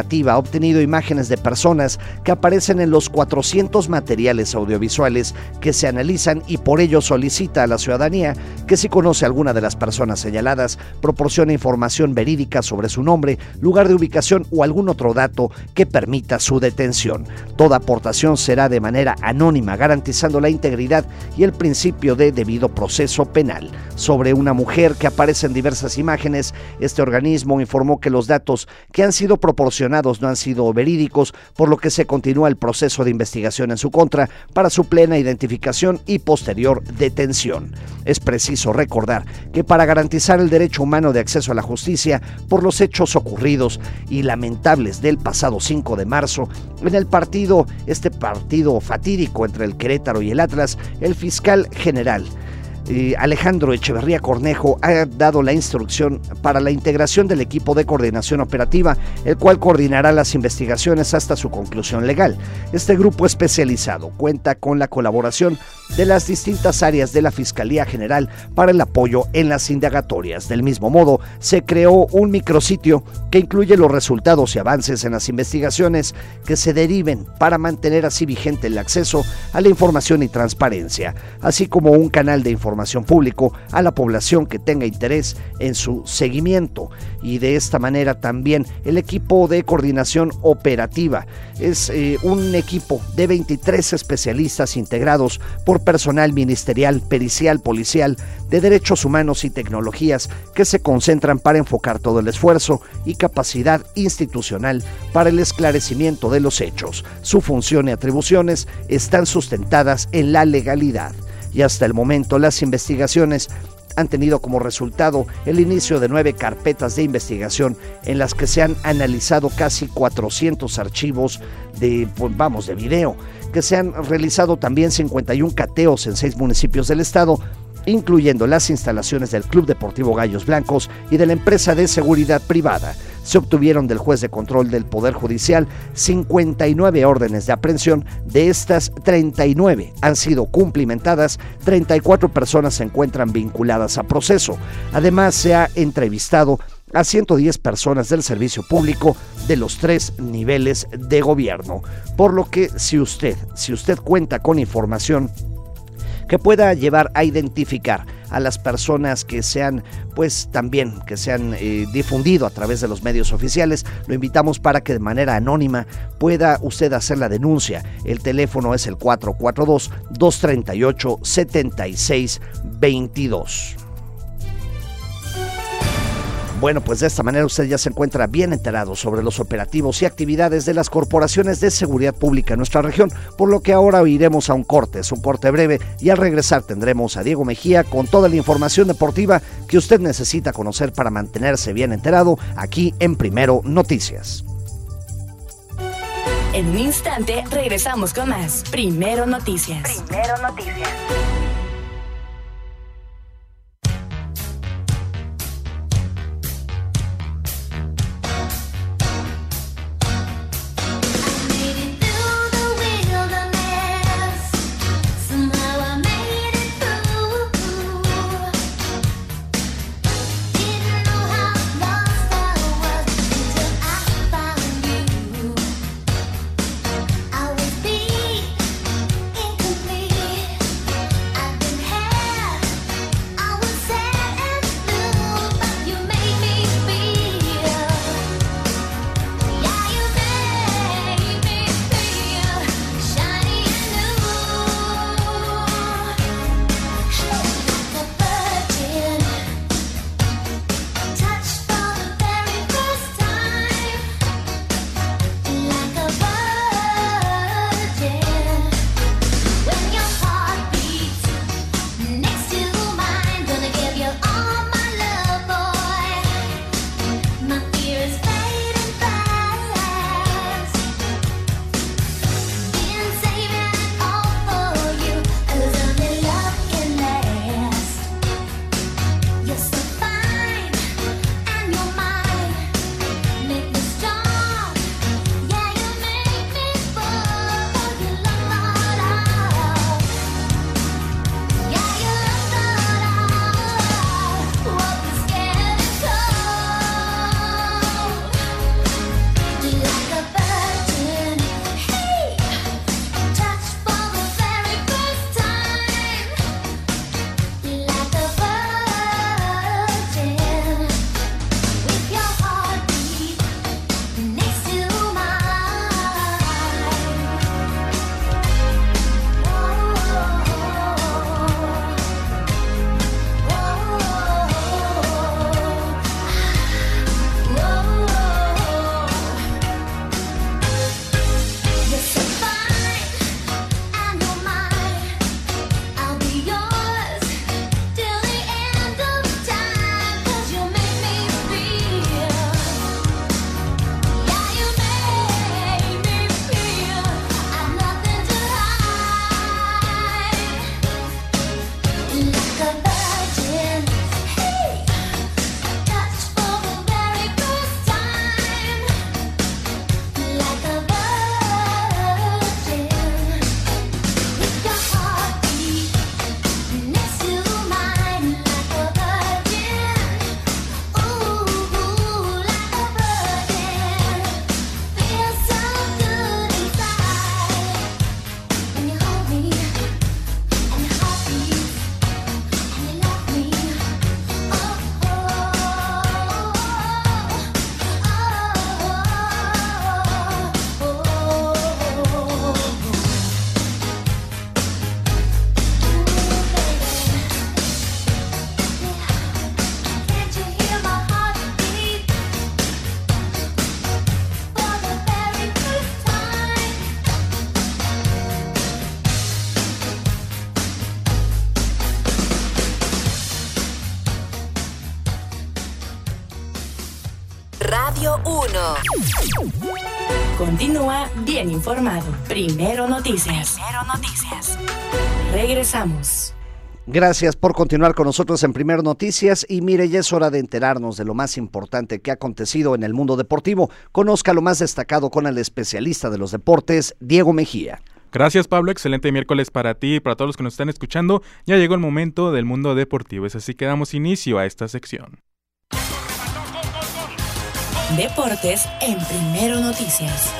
Operativa ha obtenido imágenes de personas que aparecen en los cuatrocientos materiales audiovisuales que se analizan y por ello solicita a la ciudadanía que si conoce a alguna de las personas señaladas, proporcione información verídica sobre su nombre, lugar de ubicación o algún otro dato que permita su detención. Toda aportación será de manera anónima, garantizando la integridad y el principio de debido proceso penal. Sobre una mujer que aparece en diversas imágenes, este organismo informó que los datos que han sido proporcionados no han sido verídicos, por lo que se continúa el proceso de investigación en su contra para su plena identificación y posterior detención. Es preciso recordar que para garantizar el derecho humano de acceso a la justicia por los hechos ocurridos y lamentables del pasado cinco de marzo, en el partido, este partido fatídico entre el Querétaro y el Atlas, el fiscal general Eh, Alejandro Echeverría Cornejo ha dado la instrucción para la integración del equipo de coordinación operativa, el cual coordinará las investigaciones hasta su conclusión legal. Este grupo especializado cuenta con la colaboración de las distintas áreas de la Fiscalía General para el apoyo en las indagatorias. Del mismo modo, se creó un micrositio que incluye los resultados y avances en las investigaciones que se deriven para mantener así vigente el acceso a la información y transparencia, así como un canal de información información público a la población que tenga interés en su seguimiento. Y de esta manera también el equipo de coordinación operativa es eh, un equipo de veintitrés especialistas integrados por personal ministerial, pericial, policial, de derechos humanos y tecnologías que se concentran para enfocar todo el esfuerzo y capacidad institucional para el esclarecimiento de los hechos. Su función y atribuciones están sustentadas en la legalidad. Y hasta el momento las investigaciones han tenido como resultado el inicio de nueve carpetas de investigación en las que se han analizado casi cuatrocientos archivos de, pues, vamos, de video, que se han realizado también cincuenta y un cateos en seis municipios del estado, incluyendo las instalaciones del Club Deportivo Gallos Blancos y de la empresa de seguridad privada. Se obtuvieron del juez de control del Poder Judicial cincuenta y nueve órdenes de aprehensión. De estas, treinta y nueve han sido cumplimentadas, treinta y cuatro personas se encuentran vinculadas a proceso. Además, se ha entrevistado a ciento diez personas del servicio público de los tres niveles de gobierno. Por lo que si usted, si usted cuenta con información que pueda llevar a identificar a las personas que sean, pues también que se han eh, difundido a través de los medios oficiales, lo invitamos para que de manera anónima pueda usted hacer la denuncia. El teléfono es el cuatro cuatro dos, dos tres ocho, siete seis dos dos. Bueno, pues de esta manera usted ya se encuentra bien enterado sobre los operativos y actividades de las corporaciones de seguridad pública en nuestra región, por lo que ahora iremos a un corte, es un corte breve, y al regresar tendremos a Diego Mejía con toda la información deportiva que usted necesita conocer para mantenerse bien enterado aquí en Primero Noticias. En un instante regresamos con más Primero Noticias. Primero Noticias. I uno. Continúa bien informado. Primero Noticias. Primero Noticias. Regresamos. Gracias por continuar con nosotros en Primero Noticias y mire, ya es hora de enterarnos de lo más importante que ha acontecido en el mundo deportivo. Conozca lo más destacado con el especialista de los deportes, Diego Mejía. Gracias, Pablo, excelente miércoles para ti y para todos los que nos están escuchando. Ya llegó el momento del mundo deportivo, es así que damos inicio a esta sección. Deportes en Primero Noticias.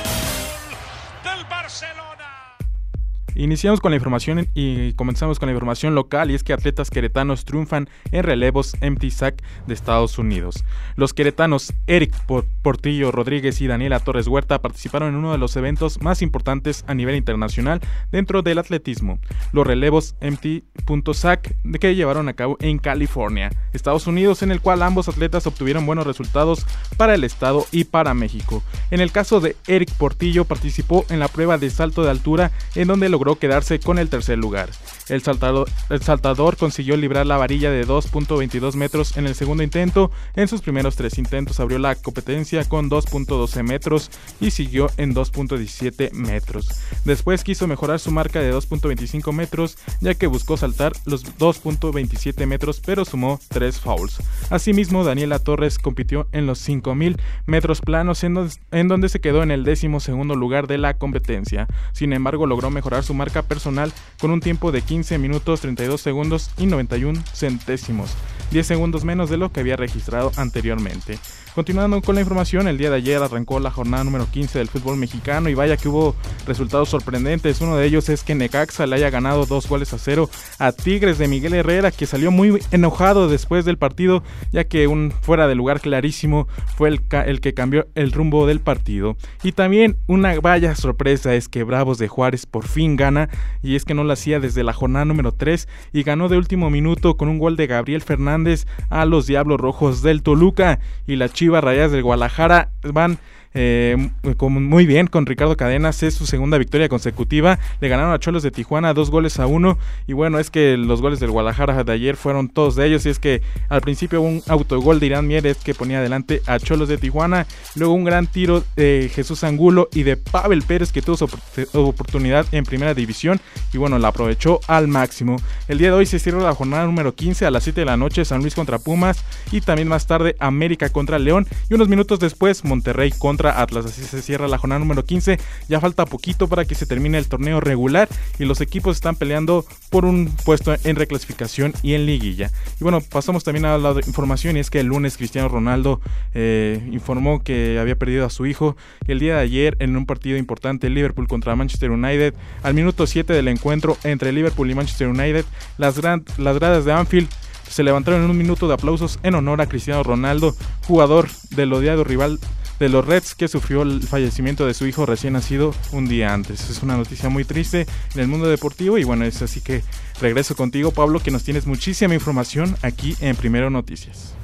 Iniciamos con la información y comenzamos con la información local, y es que atletas queretanos triunfan en relevos M T S A C de Estados Unidos. Los queretanos Eric Portillo Rodríguez y Daniela Torres Huerta participaron en uno de los eventos más importantes a nivel internacional dentro del atletismo, los relevos M T S A C que llevaron a cabo en California, Estados Unidos, en el cual ambos atletas obtuvieron buenos resultados para el estado y para México. En el caso de Eric Portillo, participó en la prueba de salto de altura, en donde logró quedarse con el tercer lugar. El saltador, el saltador consiguió librar la varilla de dos punto veintidós metros en el segundo intento. En sus primeros tres intentos abrió la competencia con dos punto doce metros y siguió en dos punto diecisiete metros. Después quiso mejorar su marca de dos punto veinticinco metros, ya que buscó saltar los dos punto veintisiete metros, pero sumó tres fouls. Asimismo, Daniela Torres compitió en los cinco mil metros planos, en donde, en donde se quedó en el décimo segundo lugar de la competencia. Sin embargo, logró mejorar su marca personal con un tiempo de quince minutos treinta y dos segundos y noventa y uno centésimos, diez segundos menos de lo que había registrado anteriormente. Continuando con la información, el día de ayer arrancó la jornada número quince del fútbol mexicano y vaya que hubo resultados sorprendentes. Uno de ellos es que Necaxa le haya ganado dos goles a cero a Tigres de Miguel Herrera, que salió muy enojado después del partido, ya que un fuera de lugar clarísimo fue el, ca- el que cambió el rumbo del partido. Y también una vaya sorpresa es que Bravos de Juárez por fin gana, y es que no lo hacía desde la jornada número tres, y ganó de último minuto con un gol de Gabriel Fernández a los Diablos Rojos del Toluca, y la Chivas Rayadas del Guadalajara van Eh, muy bien con Ricardo Cadenas, es su segunda victoria consecutiva, le ganaron a Cholos de Tijuana dos goles a uno, y bueno, es que los goles del Guadalajara de ayer fueron todos de ellos, y es que al principio un autogol de Irán Mieres que ponía adelante a Cholos de Tijuana, luego un gran tiro de Jesús Angulo y de Pavel Pérez, que tuvo su oportunidad en primera división y bueno, la aprovechó al máximo. El día de hoy se cierra la jornada número quince a las siete de la noche, San Luis contra Pumas, y también más tarde América contra León, y unos minutos después Monterrey contra Atlas. Así se cierra la jornada número quince, ya falta poquito para que se termine el torneo regular y los equipos están peleando por un puesto en reclasificación y en liguilla. Y bueno, pasamos también a la información, y es que el lunes Cristiano Ronaldo eh, informó que había perdido a su hijo el día de ayer en un partido importante, Liverpool contra Manchester United. Al minuto siete del encuentro entre Liverpool y Manchester United, las, gran, las gradas de Anfield se levantaron en un minuto de aplausos en honor a Cristiano Ronaldo, jugador del odiado rival de los Reds, que sufrió el fallecimiento de su hijo recién nacido un día antes. Es una noticia muy triste en el mundo deportivo, y bueno, es así que regreso contigo, Pablo, que nos tienes muchísima información aquí en Primero Noticias.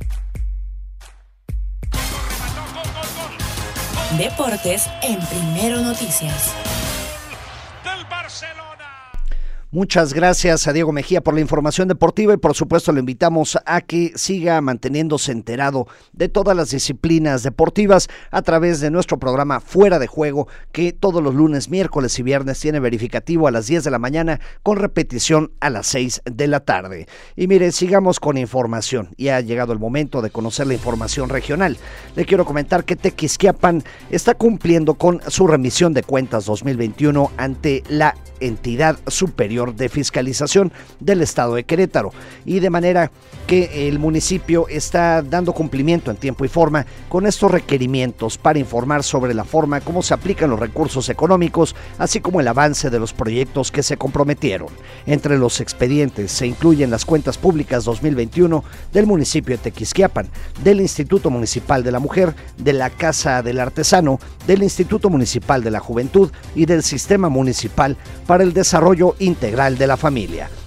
Deportes en Primero Noticias. Muchas gracias a Diego Mejía por la información deportiva, y por supuesto le invitamos a que siga manteniéndose enterado de todas las disciplinas deportivas a través de nuestro programa Fuera de Juego, que todos los lunes, miércoles y viernes tiene verificativo a las diez de la mañana con repetición a las seis de la tarde. Y mire, sigamos con información, y ha llegado el momento de conocer la información regional. Le quiero comentar que Tequisquiapan está cumpliendo con su remisión de cuentas dos mil veintiuno ante la entidad superior de fiscalización del estado de Querétaro, y de manera que el municipio está dando cumplimiento en tiempo y forma con estos requerimientos para informar sobre la forma como se aplican los recursos económicos, así como el avance de los proyectos que se comprometieron. Entre los expedientes se incluyen las cuentas públicas dos mil veintiuno del municipio de Tequisquiapan, del Instituto Municipal de la Mujer, de la Casa del Artesano, del Instituto Municipal de la Juventud y del Sistema Municipal para el Desarrollo Integral de la Familia.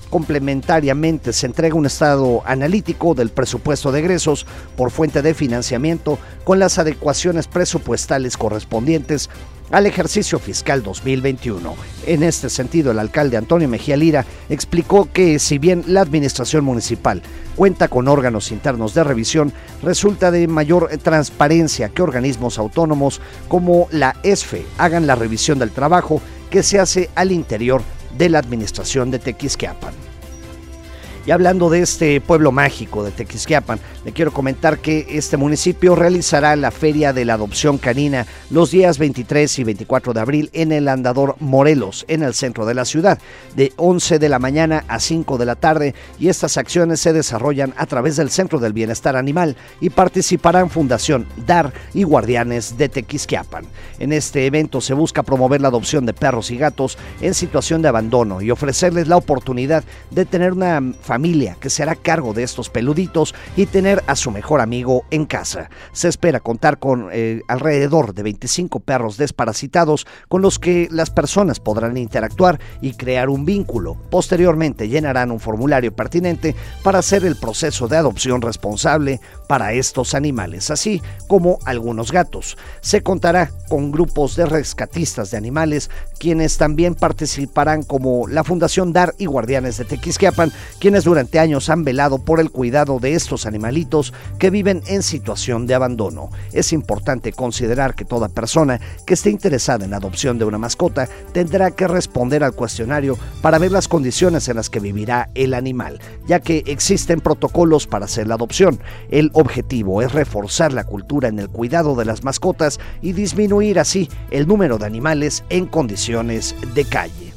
Complementariamente, se entrega un estado analítico del presupuesto de egresos por fuente de financiamiento con las adecuaciones presupuestales correspondientes al ejercicio fiscal dos mil veintiuno. En este sentido, el alcalde Antonio Mejía Lira explicó que si bien la administración municipal cuenta con órganos internos de revisión, resulta de mayor transparencia que organismos autónomos como la E S F E hagan la revisión del trabajo que se hace al interior de la administración de Tequisquiapan. Y hablando de este pueblo mágico de Tequisquiapan, le quiero comentar que este municipio realizará la Feria de la Adopción Canina los días veintitrés y veinticuatro de abril en el Andador Morelos, en el centro de la ciudad, de once de la mañana a cinco de la tarde, y estas acciones se desarrollan a través del Centro del Bienestar Animal y participarán Fundación D A R y Guardianes de Tequisquiapan. En este evento se busca promover la adopción de perros y gatos en situación de abandono y ofrecerles la oportunidad de tener una familia familia que se hará cargo de estos peluditos y tener a su mejor amigo en casa. Se espera contar con eh, alrededor de veinticinco perros desparasitados con los que las personas podrán interactuar y crear un vínculo. Posteriormente llenarán un formulario pertinente para hacer el proceso de adopción responsable para estos animales, así como algunos gatos. Se contará con grupos de rescatistas de animales, quienes también participarán, como la Fundación D A R y Guardianes de Tequisquiapan, quienes durante años han velado por el cuidado de estos animalitos que viven en situación de abandono. Es importante considerar que toda persona que esté interesada en la adopción de una mascota tendrá que responder al cuestionario para ver las condiciones en las que vivirá el animal, ya que existen protocolos para hacer la adopción. El objetivo es reforzar la cultura en el cuidado de las mascotas y disminuir así el número de animales en condiciones de calle.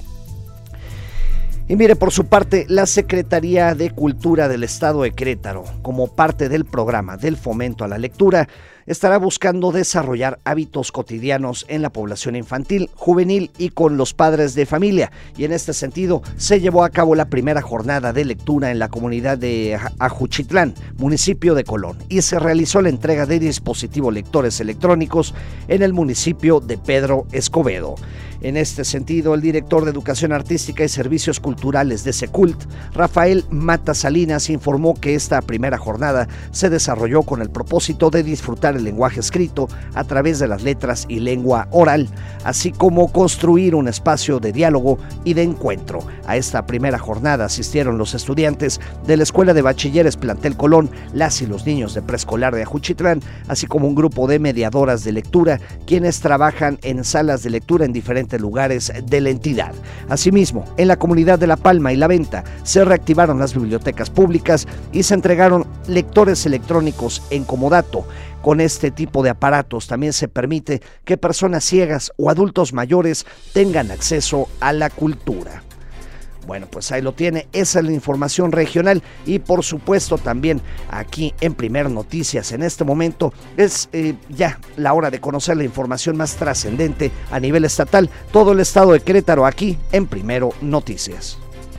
Y mire, por su parte, la Secretaría de Cultura del Estado de Querétaro, como parte del programa del fomento a la lectura, estará buscando desarrollar hábitos cotidianos en la población infantil, juvenil y con los padres de familia. Y en este sentido, se llevó a cabo la primera jornada de lectura en la comunidad de Ajuchitlán, municipio de Colón, y se realizó la entrega de dispositivos lectores electrónicos en el municipio de Pedro Escobedo. En este sentido, el director de Educación Artística y Servicios Culturales de Secult, Rafael Mata Salinas, informó que esta primera jornada se desarrolló con el propósito de disfrutar el lenguaje escrito a través de las letras y lengua oral, así como construir un espacio de diálogo y de encuentro. A esta primera jornada asistieron los estudiantes de la Escuela de Bachilleres Plantel Colón, las y los niños de preescolar de Ajuchitlán, así como un grupo de mediadoras de lectura, quienes trabajan en salas de lectura en diferentes lugares de la entidad. Asimismo, en la comunidad de La Palma y La Venta se reactivaron las bibliotecas públicas y se entregaron lectores electrónicos en comodato. Con este tipo de aparatos también se permite que personas ciegas o adultos mayores tengan acceso a la cultura. Bueno, pues ahí lo tiene, esa es la información regional y por supuesto también aquí en Primer Noticias en este momento es eh, ya la hora de conocer la información más trascendente a nivel estatal, todo el estado de Querétaro aquí en Primero Noticias.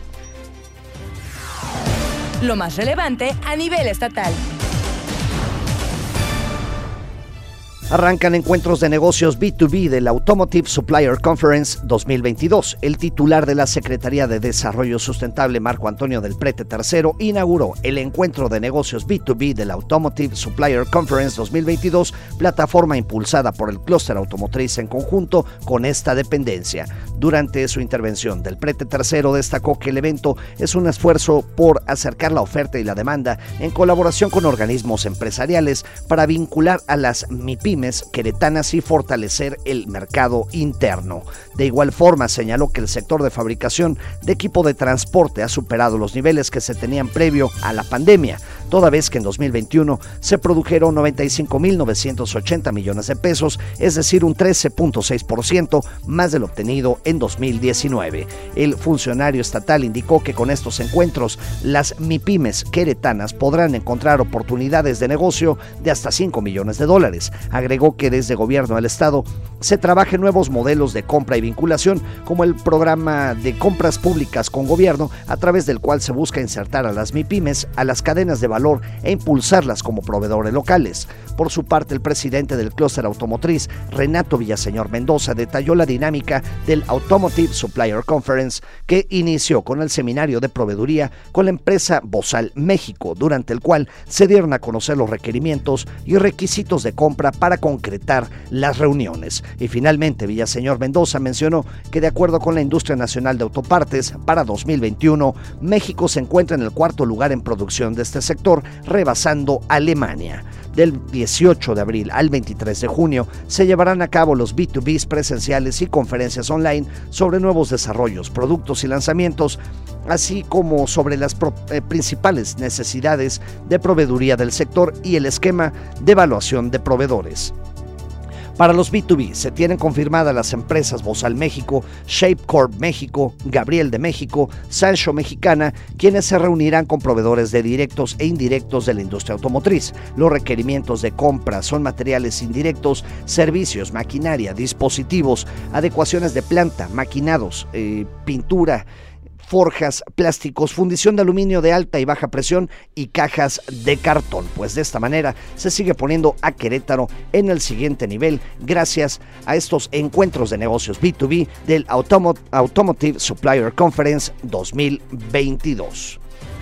Lo más relevante a nivel estatal. Arrancan encuentros de negocios B dos B del Automotive Supplier Conference dos mil veintidós. El titular de la Secretaría de Desarrollo Sustentable, Marco Antonio del Prete tercero, inauguró el encuentro de negocios B dos B del Automotive Supplier Conference dos mil veintidós, plataforma impulsada por el clúster automotriz en conjunto con esta dependencia. Durante su intervención, del Prete tercero destacó que el evento es un esfuerzo por acercar la oferta y la demanda en colaboración con organismos empresariales para vincular a las MIPYMES queretanas y fortalecer el mercado interno. De igual forma, señaló que el sector de fabricación de equipo de transporte ha superado los niveles que se tenían previo a la pandemia, toda vez que en dos mil veintiuno se produjeron noventa y cinco mil novecientos ochenta millones de pesos, es decir, un trece punto seis por ciento más de lo obtenido en dos mil diecinueve. El funcionario estatal indicó que con estos encuentros, las MIPYMES queretanas podrán encontrar oportunidades de negocio de hasta cinco millones de dólares. Agregó que desde gobierno del estado se trabaja en nuevos modelos de compra y vinculación, como el programa de compras públicas con gobierno, a través del cual se busca insertar a las MIPYMES a las cadenas de valor e impulsarlas como proveedores locales. Por su parte, el presidente del clúster automotriz, Renato Villaseñor Mendoza, detalló la dinámica del Automotive Supplier Conference, que inició con el seminario de proveeduría con la empresa Bozal México, durante el cual se dieron a conocer los requerimientos y requisitos de compra para concretar las reuniones. Y finalmente, Villaseñor Mendoza mencionó que, de acuerdo con la Industria Nacional de Autopartes, para dos mil veintiuno, México se encuentra en el cuarto lugar en producción de este sector, rebasando a Alemania. Del dieciocho de abril al veintitrés de junio se llevarán a cabo los B dos Bs presenciales y conferencias online sobre nuevos desarrollos, productos y lanzamientos, así como sobre las pro, eh, principales necesidades de proveeduría del sector y el esquema de evaluación de proveedores. Para los B dos B se tienen confirmadas las empresas Bozal México, Shape Corp México, Gabriel de México, Sancho Mexicana, quienes se reunirán con proveedores de directos e indirectos de la industria automotriz. Los requerimientos de compra son materiales indirectos, servicios, maquinaria, dispositivos, adecuaciones de planta, maquinados, eh, pintura, forjas, plásticos, fundición de aluminio de alta y baja presión y cajas de cartón. Pues de esta manera se sigue poniendo a Querétaro en el siguiente nivel gracias a estos encuentros de negocios B dos B del Automo- Automotive Supplier Conference dos mil veintidós.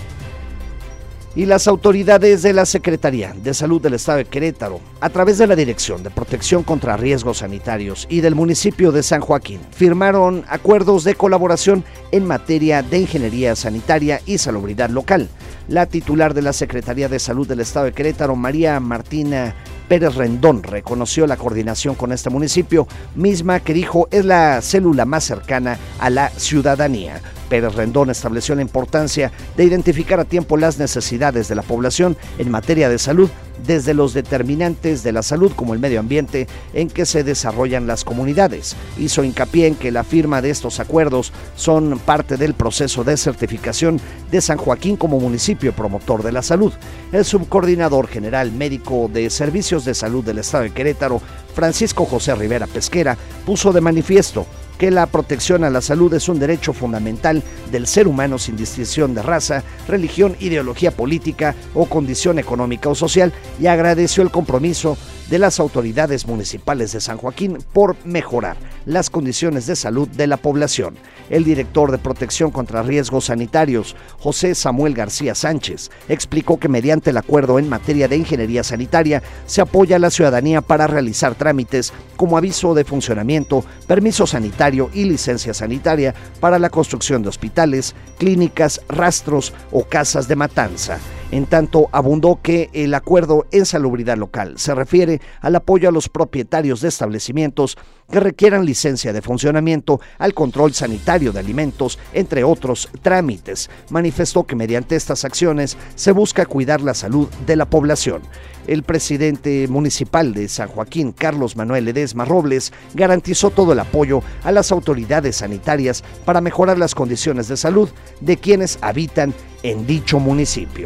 Y las autoridades de la Secretaría de Salud del Estado de Querétaro, a través de la Dirección de Protección contra Riesgos Sanitarios y del municipio de San Joaquín, firmaron acuerdos de colaboración en materia de ingeniería sanitaria y salubridad local. La titular de la Secretaría de Salud del Estado de Querétaro, María Martina Pérez Rendón, reconoció la coordinación con este municipio, misma que dijo es la célula más cercana a la ciudadanía. Pérez Rendón estableció la importancia de identificar a tiempo las necesidades de la población en materia de salud, desde los determinantes de la salud como el medio ambiente en que se desarrollan las comunidades. Hizo hincapié en que la firma de estos acuerdos son parte del proceso de certificación de San Joaquín como municipio promotor de la salud. El subcoordinador general médico de Servicios de Salud del Estado de Querétaro, Francisco José Rivera Pesquera, puso de manifiesto que la protección a la salud es un derecho fundamental del ser humano sin distinción de raza, religión, ideología política o condición económica o social, y agradeció el compromiso de las autoridades municipales de San Joaquín por mejorar las condiciones de salud de la población. El director de Protección contra Riesgos Sanitarios, José Samuel García Sánchez, explicó que mediante el acuerdo en materia de ingeniería sanitaria se apoya a la ciudadanía para realizar trámites como aviso de funcionamiento, permiso sanitario y licencia sanitaria para la construcción de hospitales, clínicas, rastros o casas de matanza. En tanto, abundó que el acuerdo en salubridad local se refiere al apoyo a los propietarios de establecimientos que requieran licencia de funcionamiento, al control sanitario de alimentos, entre otros trámites. Manifestó que mediante estas acciones se busca cuidar la salud de la población. El presidente municipal de San Joaquín, Carlos Manuel Ledesma Robles, garantizó todo el apoyo a las autoridades sanitarias para mejorar las condiciones de salud de quienes habitan en dicho municipio.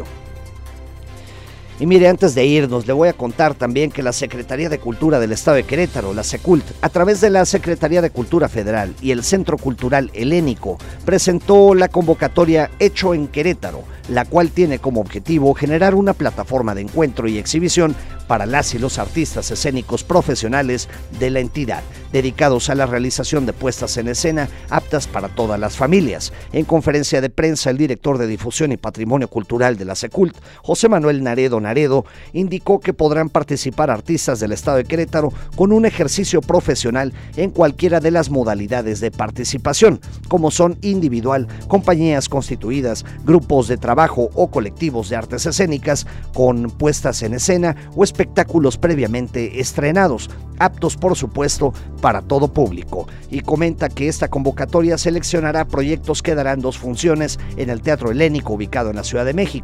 Y mire, antes de irnos, le voy a contar también que la Secretaría de Cultura del Estado de Querétaro, la SECULT, a través de la Secretaría de Cultura Federal y el Centro Cultural Helénico, presentó la convocatoria Hecho en Querétaro, la cual tiene como objetivo generar una plataforma de encuentro y exhibición para las y los artistas escénicos profesionales de la entidad, dedicados a la realización de puestas en escena aptas para todas las familias. En conferencia de prensa, el director de Difusión y Patrimonio Cultural de la SECULT, José Manuel Naredo Naredo, indicó que podrán participar artistas del Estado de Querétaro con un ejercicio profesional en cualquiera de las modalidades de participación, como son individual, compañías constituidas, grupos de trabajo o colectivos de artes escénicas, con puestas en escena o espectáculos previamente estrenados, aptos por supuesto para todo público. Y comenta que esta convocatoria seleccionará proyectos que darán dos funciones en el Teatro Helénico ubicado en la Ciudad de México.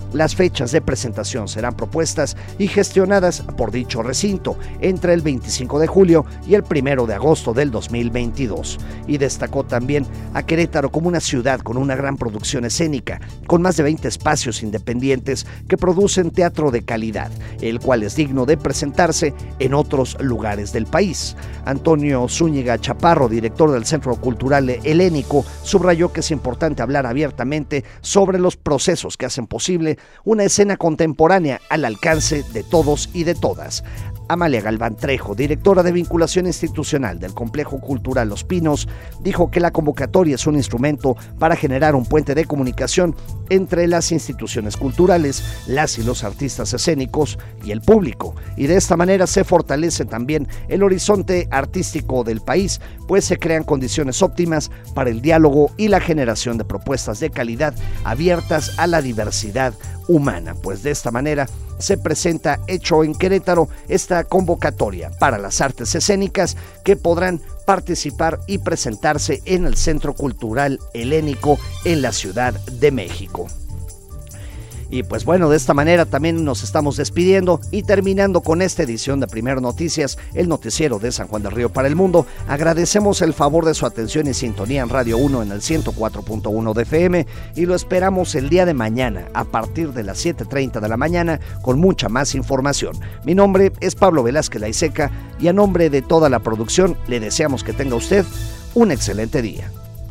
Las fechas de presentación serán propuestas y gestionadas por dicho recinto entre el veinticinco de julio y el primero de agosto del dos mil veintidós. Y destacó también a Querétaro como una ciudad con una gran producción escénica, con más de veinte espacios independientes que producen teatro de calidad, el cual es digno de presentarse en otros lugares del país. Antonio Zúñiga Chaparro, director del Centro Cultural Helénico, subrayó que es importante hablar abiertamente sobre los procesos que hacen posible una escena contemporánea al alcance de todos y de todas. Amalia Galván Trejo, directora de vinculación institucional del Complejo Cultural Los Pinos, dijo que la convocatoria es un instrumento para generar un puente de comunicación entre las instituciones culturales, las y los artistas escénicos y el público, y de esta manera se fortalece también el horizonte artístico del país, pues se crean condiciones óptimas para el diálogo y la generación de propuestas de calidad abiertas a la diversidad humana. Pues de esta manera se presenta hecho en Querétaro esta convocatoria para las artes escénicas que podrán participar y presentarse en el Centro Cultural Helénico en la Ciudad de México. Y pues bueno, de esta manera también nos estamos despidiendo y terminando con esta edición de Primero Noticias, el noticiero de San Juan del Río para el mundo. Agradecemos el favor de su atención y sintonía en Radio uno en el ciento cuatro punto uno de F M y lo esperamos el día de mañana a partir de las siete treinta de la mañana con mucha más información. Mi nombre es Pablo Velázquez Laiseca y a nombre de toda la producción le deseamos que tenga usted un excelente día.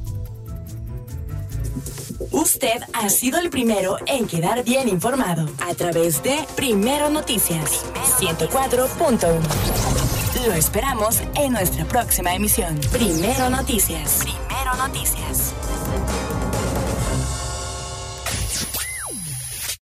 Usted ha sido el primero en quedar bien informado a través de Primero Noticias ciento cuatro punto uno. Lo esperamos en nuestra próxima emisión. Primero Noticias. Primero Noticias.